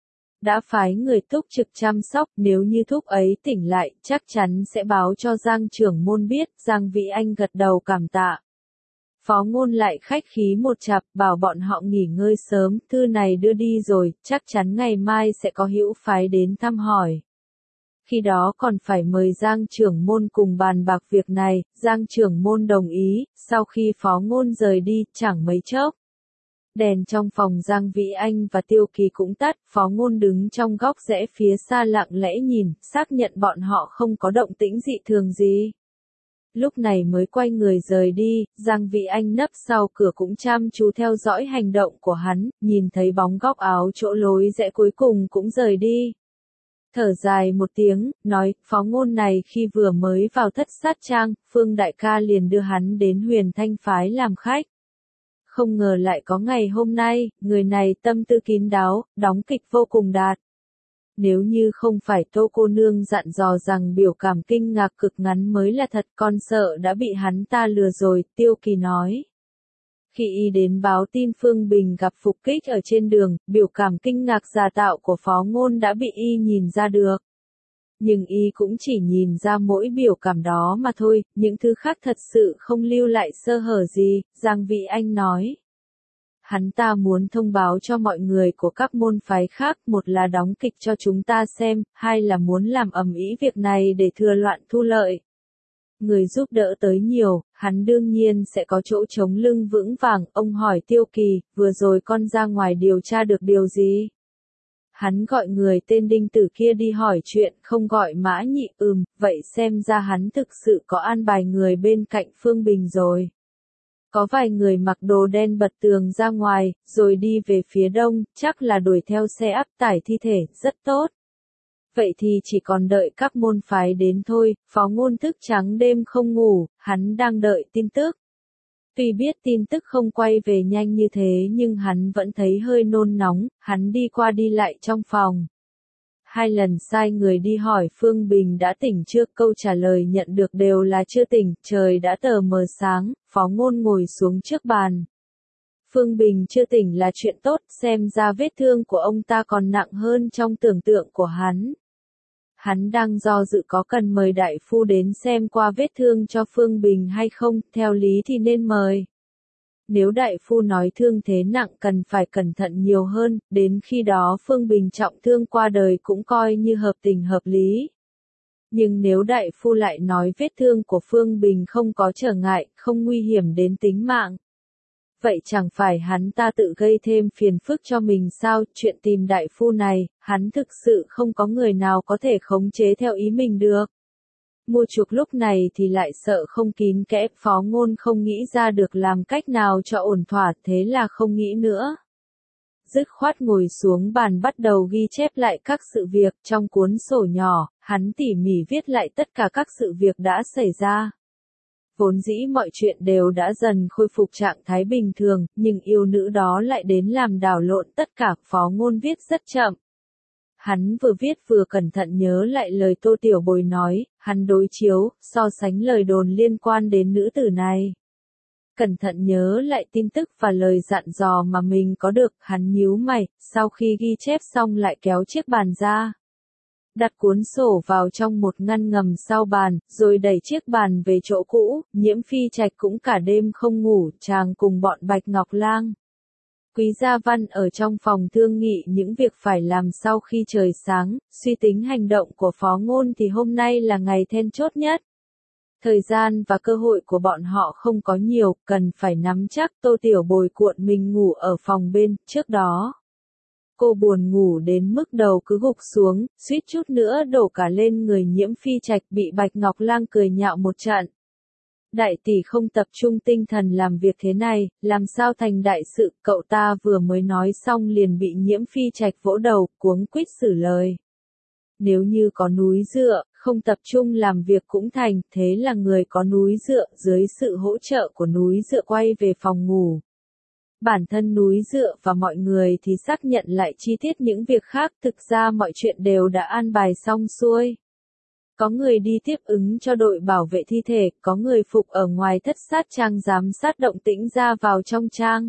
Đã phái người túc trực chăm sóc, nếu như thúc ấy tỉnh lại, chắc chắn sẽ báo cho Giang trưởng môn biết, Giang Vĩ Anh gật đầu cảm tạ. Phó Ngôn lại khách khí một chặp, bảo bọn họ nghỉ ngơi sớm, thư này đưa đi rồi, chắc chắn ngày mai sẽ có hữu phái đến thăm hỏi. Khi đó còn phải mời Giang trưởng môn cùng bàn bạc việc này, Giang trưởng môn đồng ý, sau khi Phó Ngôn rời đi, chẳng mấy chốc. Đèn trong phòng Giang Vĩ Anh và Tiêu Kỳ cũng tắt, Phó Ngôn đứng trong góc rẽ phía xa lặng lẽ nhìn, xác nhận bọn họ không có động tĩnh dị thường gì. Lúc này mới quay người rời đi, Giang Vĩ Anh nấp sau cửa cũng chăm chú theo dõi hành động của hắn, nhìn thấy bóng góc áo chỗ lối rẽ cuối cùng cũng rời đi. Thở dài một tiếng, nói, Phó Ngôn này khi vừa mới vào Thất Sát Trang, Phương Đại ca liền đưa hắn đến Huyền Thanh Phái làm khách. Không ngờ lại có ngày hôm nay, người này tâm tư kín đáo, đóng kịch vô cùng đạt. Nếu như không phải Tô cô nương dặn dò rằng biểu cảm kinh ngạc cực ngắn mới là thật, con sợ đã bị hắn ta lừa rồi, Tiêu Kỳ nói. Khi y đến báo tin Phương Bình gặp phục kích ở trên đường, biểu cảm kinh ngạc giả tạo của Phó Ngôn đã bị y nhìn ra được. Nhưng y cũng chỉ nhìn ra mỗi biểu cảm đó mà thôi, những thứ khác thật sự không lưu lại sơ hở gì, Giang Vĩ Anh nói. Hắn ta muốn thông báo cho mọi người của các môn phái khác, một là đóng kịch cho chúng ta xem, hai là muốn làm ầm ĩ việc này để thừa loạn thu lợi. Người giúp đỡ tới nhiều, hắn đương nhiên sẽ có chỗ chống lưng vững vàng, ông hỏi Tiêu Kỳ, vừa rồi con ra ngoài điều tra được điều gì? Hắn gọi người tên Đinh Tử kia đi hỏi chuyện, không gọi Mã Nhị, ừm, vậy xem ra hắn thực sự có an bài người bên cạnh Phương Bình rồi. Có vài người mặc đồ đen bật tường ra ngoài, rồi đi về phía đông, chắc là đuổi theo xe áp tải thi thể, rất tốt. Vậy thì chỉ còn đợi các môn phái đến thôi, Phó Ngôn thức trắng đêm không ngủ, hắn đang đợi tin tức. Tuy biết tin tức không quay về nhanh như thế nhưng hắn vẫn thấy hơi nôn nóng, hắn đi qua đi lại trong phòng. Hai lần sai người đi hỏi Phương Bình đã tỉnh chưa, câu trả lời nhận được đều là chưa tỉnh, trời đã tờ mờ sáng, Phó Ngôn ngồi xuống trước bàn. Phương Bình chưa tỉnh là chuyện tốt, xem ra vết thương của ông ta còn nặng hơn trong tưởng tượng của hắn. Hắn đang do dự có cần mời đại phu đến xem qua vết thương cho Phương Bình hay không, theo lý thì nên mời. Nếu đại phu nói thương thế nặng cần phải cẩn thận nhiều hơn, đến khi đó Phương Bình trọng thương qua đời cũng coi như hợp tình hợp lý. Nhưng nếu đại phu lại nói vết thương của Phương Bình không có trở ngại, không nguy hiểm đến tính mạng. Vậy chẳng phải hắn ta tự gây thêm phiền phức cho mình sao, chuyện tìm đại phu này, hắn thực sự không có người nào có thể khống chế theo ý mình được. Mua chuộc lúc này thì lại sợ không kín kẽ, Phó Ngôn không nghĩ ra được làm cách nào cho ổn thỏa, thế là không nghĩ nữa. Dứt khoát ngồi xuống bàn bắt đầu ghi chép lại các sự việc, trong cuốn sổ nhỏ, hắn tỉ mỉ viết lại tất cả các sự việc đã xảy ra. Vốn dĩ mọi chuyện đều đã dần khôi phục trạng thái bình thường, nhưng yêu nữ đó lại đến làm đảo lộn tất cả, Phó Ngôn viết rất chậm. hắn vừa viết vừa cẩn thận nhớ lại lời Tô Tiểu Bồi nói, hắn đối chiếu, so sánh lời đồn liên quan đến nữ tử này. Cẩn thận nhớ lại tin tức và lời dặn dò mà mình có được, hắn nhíu mày, sau khi ghi chép xong lại kéo chiếc bàn ra. Đặt cuốn sổ vào trong một ngăn ngầm sau bàn, rồi đẩy chiếc bàn về chỗ cũ, Nhiễm Phi Trạch cũng cả đêm không ngủ, chàng cùng bọn Bạch Ngọc Lang. Quý Gia Văn ở trong phòng thương nghị những việc phải làm sau khi trời sáng, suy tính hành động của Phó Ngôn thì hôm nay là ngày then chốt nhất. Thời gian và cơ hội của bọn họ không có nhiều, cần phải nắm chắc. Tô Tiểu Bồi cuộn mình ngủ ở phòng bên, trước đó. Cô buồn ngủ đến mức đầu cứ gục xuống, suýt chút nữa đổ cả lên người Nhiễm Phi Trạch, bị Bạch Ngọc Lang cười nhạo một trận. Đại tỷ không tập trung tinh thần làm việc thế này, làm sao thành đại sự, cậu ta vừa mới nói xong liền bị Nhiễm Phi Trạch vỗ đầu, cuống quýt xử lời. Nếu như có núi dựa, không tập trung làm việc cũng thành, thế là người có núi dựa, dưới sự hỗ trợ của núi dựa quay về phòng ngủ. Bản thân núi dựa và mọi người thì xác nhận lại chi tiết những việc khác, thực ra mọi chuyện đều đã an bài xong xuôi. Có người đi tiếp ứng cho đội bảo vệ thi thể, có người phục ở ngoài thất sát trang giám sát động tĩnh ra vào trong trang.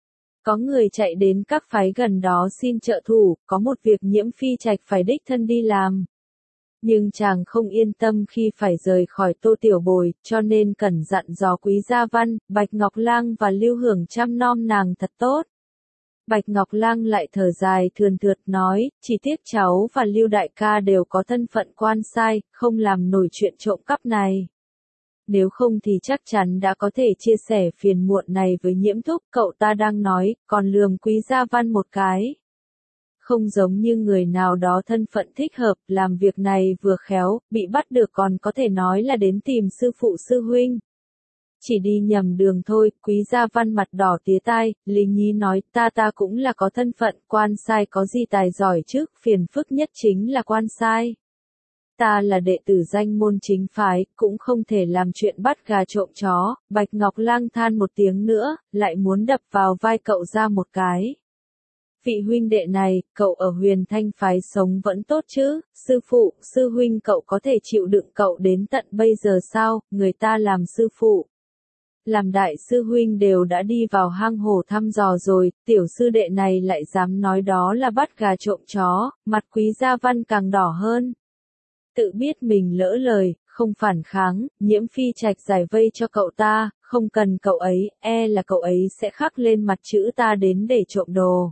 Có người chạy đến các phái gần đó xin trợ thủ, có một việc Nhiễm Phi Trạch phải đích thân đi làm. Nhưng chàng không yên tâm khi phải rời khỏi Tô Tiểu Bồi, cho nên cần dặn dò Quý Gia Văn, Bạch Ngọc Lang và Lưu Hưởng chăm nom nàng thật tốt. Bạch Ngọc Lang lại thở dài thườn thượt nói, chỉ tiếc cháu và Lưu Đại ca đều có thân phận quan sai, không làm nổi chuyện trộm cắp này. Nếu không thì chắc chắn đã có thể chia sẻ phiền muộn này với Nhiễm thúc, cậu ta đang nói, còn lườm Quý Gia Văn một cái. Không giống như người nào đó thân phận thích hợp, làm việc này vừa khéo, bị bắt được còn có thể nói là đến tìm sư phụ sư huynh. Chỉ đi nhầm đường thôi, Quý Gia Văn mặt đỏ tía tai, Lý Nhí nói, ta ta cũng là có thân phận, quan sai có gì tài giỏi chứ, phiền phức nhất chính là quan sai. Ta là đệ tử danh môn chính phái, cũng không thể làm chuyện bắt gà trộm chó. Bạch Ngọc Lang than một tiếng nữa, lại muốn đập vào vai cậu ra một cái. Vị huynh đệ này, cậu ở Huyền Thanh phái sống vẫn tốt chứ, sư phụ, sư huynh cậu có thể chịu đựng cậu đến tận bây giờ sao, người ta làm sư phụ. Làm đại sư huynh đều đã đi vào hang hổ thăm dò rồi, tiểu sư đệ này lại dám nói đó là bắt gà trộm chó, mặt Quý Gia Văn càng đỏ hơn. Tự biết mình lỡ lời, không phản kháng, Nhiễm Phi Trạch giải vây cho cậu ta, không cần cậu ấy, e là cậu ấy sẽ khắc lên mặt chữ ta đến để trộm đồ.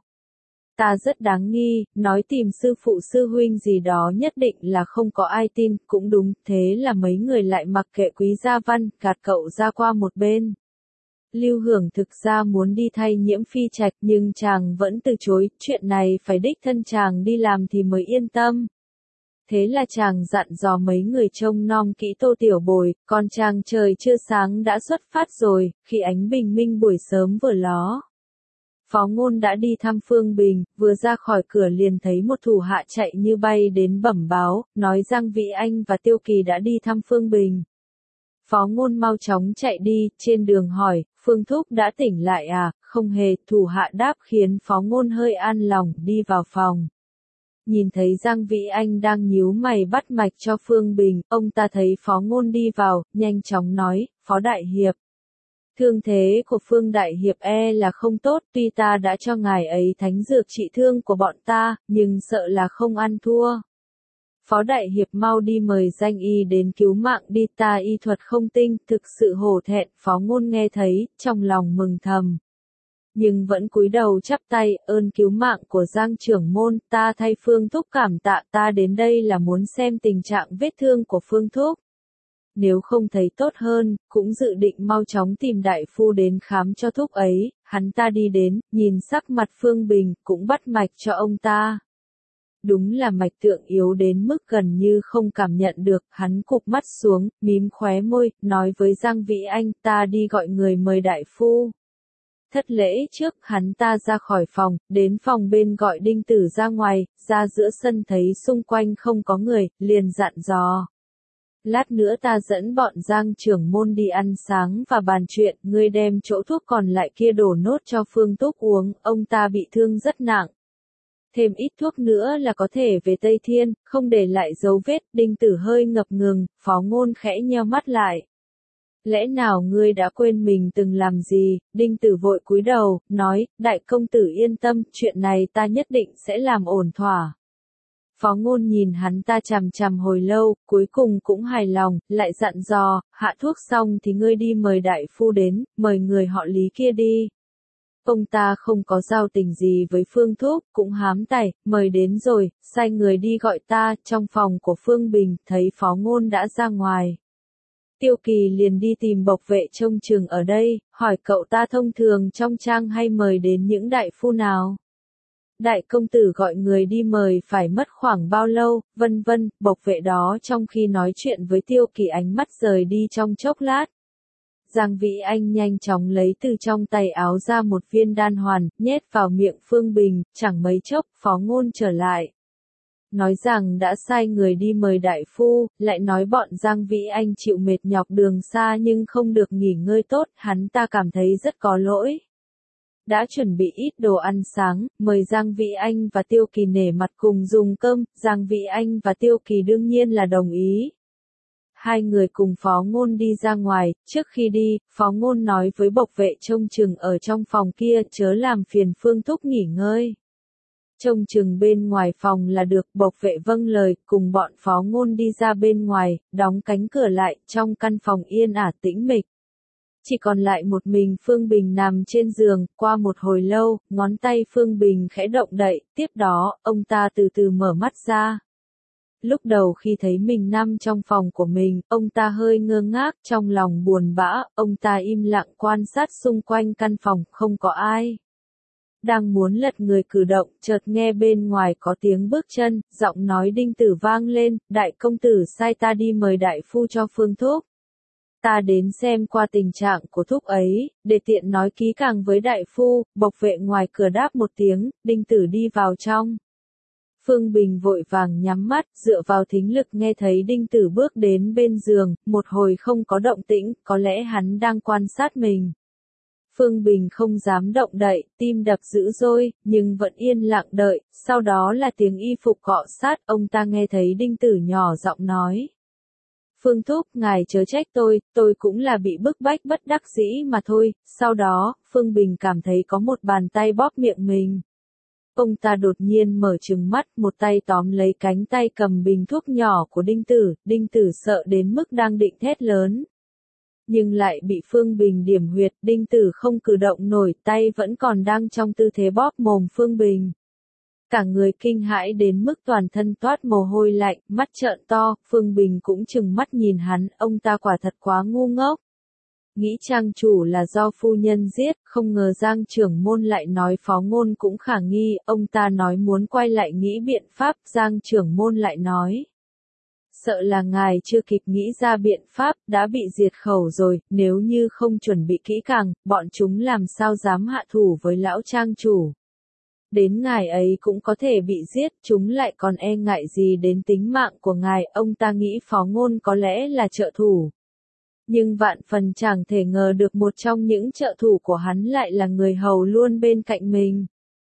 Ta rất đáng nghi, nói tìm sư phụ sư huynh gì đó nhất định là không có ai tin, cũng đúng, thế là mấy người lại mặc kệ Quý Gia Văn, gạt cậu ra qua một bên. Lưu Hưởng thực ra muốn đi thay Nhiễm Phi Trạch nhưng chàng vẫn từ chối, chuyện này phải đích thân chàng đi làm thì mới yên tâm. Thế là chàng dặn dò mấy người trông nom kỹ Tô Tiểu Bồi, còn chàng trời chưa sáng đã xuất phát rồi, khi ánh bình minh buổi sớm vừa ló. Phó Ngôn đã đi thăm Phương Bình, vừa ra khỏi cửa liền thấy một thủ hạ chạy như bay đến bẩm báo, nói Giang Vĩ Anh và Tiêu Kỳ đã đi thăm Phương Bình. Phó Ngôn mau chóng chạy đi, trên đường hỏi, Phương Thúc đã tỉnh lại à, không hề, thủ hạ đáp khiến Phó Ngôn hơi an lòng, đi vào phòng. Nhìn thấy Giang Vĩ Anh đang nhíu mày bắt mạch cho Phương Bình, ông ta thấy Phó Ngôn đi vào, nhanh chóng nói, Phó Đại Hiệp. Thương thế của Phương Đại Hiệp e là không tốt, tuy ta đã cho ngài ấy thánh dược trị thương của bọn ta, nhưng sợ là không ăn thua. Phó Đại Hiệp mau đi mời danh y đến cứu mạng đi, ta y thuật không tinh, thực sự hổ thẹn, Phó Ngôn nghe thấy, trong lòng mừng thầm. Nhưng vẫn cúi đầu chắp tay, ơn cứu mạng của Giang trưởng môn, ta thay Phương Thúc cảm tạ, ta đến đây là muốn xem tình trạng vết thương của Phương Thúc. Nếu không thấy tốt hơn, cũng dự định mau chóng tìm đại phu đến khám cho Thúc ấy, hắn ta đi đến, nhìn sắc mặt Phương Bình, cũng bắt mạch cho ông ta. Đúng là mạch tượng yếu đến mức gần như không cảm nhận được, hắn cụp mắt xuống, mím khóe môi, nói với Giang Vĩ Anh, ta đi gọi người mời đại phu. Thất lễ trước, hắn ta ra khỏi phòng, đến phòng bên gọi Đinh Tử ra ngoài, ra giữa sân thấy xung quanh không có người, liền dặn dò. Lát nữa ta dẫn bọn Giang trưởng môn đi ăn sáng và bàn chuyện, ngươi đem chỗ thuốc còn lại kia đổ nốt cho Phương Túc uống, ông ta bị thương rất nặng. thêm ít thuốc nữa là có thể về Tây Thiên, không để lại dấu vết. Đinh Tử hơi ngập ngừng, Phó Ngôn khẽ nheo mắt lại. Lẽ nào ngươi đã quên mình từng làm gì? Đinh Tử vội cúi đầu, nói, đại công tử yên tâm, chuyện này ta nhất định sẽ làm ổn thỏa. Phó Ngôn nhìn hắn ta chằm chằm hồi lâu, cuối cùng cũng hài lòng, lại dặn dò, hạ thuốc xong thì ngươi đi mời đại phu đến, mời người họ Lý kia đi. Ông ta không có giao tình gì với Phương Thúc, cũng hám tài, mời đến rồi, sai người đi gọi ta. Trong phòng của Phương Bình, thấy Phó Ngôn đã ra ngoài. Tiêu Kỳ liền đi tìm bộc vệ trông chừng ở đây, hỏi cậu ta thông thường trong trang hay mời đến những đại phu nào. Đại công tử gọi người đi mời phải mất khoảng bao lâu, vân vân. Bộc vệ đó trong khi nói chuyện với Tiêu Kỳ ánh mắt rời đi trong chốc lát. Giang Vĩ Anh nhanh chóng lấy từ trong tay áo ra một viên đan hoàn, nhét vào miệng Phương Bình, chẳng mấy chốc, Phó Ngôn trở lại. Nói rằng đã sai người đi mời đại phu, lại nói bọn Giang Vĩ Anh chịu mệt nhọc đường xa nhưng không được nghỉ ngơi tốt, hắn ta cảm thấy rất có lỗi. Đã chuẩn bị ít đồ ăn sáng, mời Giang Vĩ Anh và Tiêu Kỳ nể mặt cùng dùng cơm, Giang Vĩ Anh và Tiêu Kỳ đương nhiên là đồng ý. Hai người cùng Phó Ngôn đi ra ngoài, trước khi đi, Phó Ngôn nói với bộc vệ trông chừng ở trong phòng kia chớ làm phiền Phương Thúc nghỉ ngơi. Trông chừng bên ngoài phòng là được, bộc vệ vâng lời, cùng bọn Phó Ngôn đi ra bên ngoài, đóng cánh cửa lại, trong căn phòng yên ả tĩnh mịch. Chỉ còn lại một mình Phương Bình nằm trên giường, qua một hồi lâu, ngón tay Phương Bình khẽ động đậy, tiếp đó, ông ta từ từ mở mắt ra. Lúc đầu khi thấy mình nằm trong phòng của mình, ông ta hơi ngơ ngác, trong lòng buồn bã, ông ta im lặng quan sát xung quanh căn phòng, không có ai. Đang muốn lật người cử động, chợt nghe bên ngoài có tiếng bước chân, giọng nói Đinh Tử vang lên, đại công tử sai ta đi mời đại phu cho Phương Thúc. Ta đến xem qua tình trạng của Thúc ấy, để tiện nói kỹ càng với đại phu. Bộc vệ ngoài cửa đáp một tiếng, Đinh Tử đi vào trong. Phương Bình vội vàng nhắm mắt, dựa vào thính lực nghe thấy Đinh Tử bước đến bên giường, một hồi không có động tĩnh, có lẽ hắn đang quan sát mình. Phương Bình không dám động đậy, tim đập dữ dội, nhưng vẫn yên lặng đợi, sau đó là tiếng y phục cọ sát, ông ta nghe thấy Đinh Tử nhỏ giọng nói. Phương Thúc, ngài chớ trách tôi, tôi cũng là bị bức bách bất đắc dĩ mà thôi. Sau đó, Phương Bình cảm thấy có một bàn tay bóp miệng mình. Ông ta đột nhiên mở trừng mắt, một tay tóm lấy cánh tay cầm bình thuốc nhỏ của Đinh Tử, Đinh Tử sợ đến mức đang định thét lớn. Nhưng lại bị Phương Bình điểm huyệt, Đinh Tử không cử động nổi, tay vẫn còn đang trong tư thế bóp mồm Phương Bình. Cả người kinh hãi đến mức toàn thân toát mồ hôi lạnh, mắt trợn to, Phương Bình cũng trừng mắt nhìn hắn, ông ta quả thật quá ngu ngốc. Nghĩ trang chủ là do phu nhân giết, không ngờ Giang trưởng môn lại nói Phó Ngôn cũng khả nghi, ông ta nói muốn quay lại nghĩ biện pháp, Giang trưởng môn lại nói. Sợ là ngài chưa kịp nghĩ ra biện pháp, đã bị diệt khẩu rồi, nếu như không chuẩn bị kỹ càng, bọn chúng làm sao dám hạ thủ với lão trang chủ. Đến ngài ấy cũng có thể bị giết, chúng lại còn e ngại gì đến tính mạng của ngài, ông ta nghĩ Phó Ngôn có lẽ là trợ thủ. Nhưng vạn phần chẳng thể ngờ được một trong những trợ thủ của hắn lại là người hầu luôn bên cạnh mình.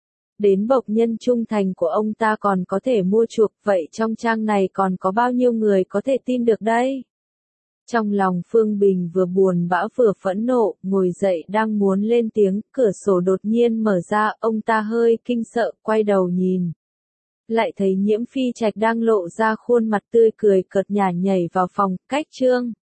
Đến bộc nhân trung thành của ông ta còn có thể mua chuộc, vậy trong trang này còn có bao nhiêu người có thể tin được đây? Trong lòng Phương Bình vừa buồn bã vừa phẫn nộ, ngồi dậy đang muốn lên tiếng, cửa sổ đột nhiên mở ra, ông ta hơi kinh sợ, quay đầu nhìn. Lại thấy Nhiễm Phi Trạch đang lộ ra khuôn mặt tươi cười cợt nhả nhảy vào phòng, cách trương.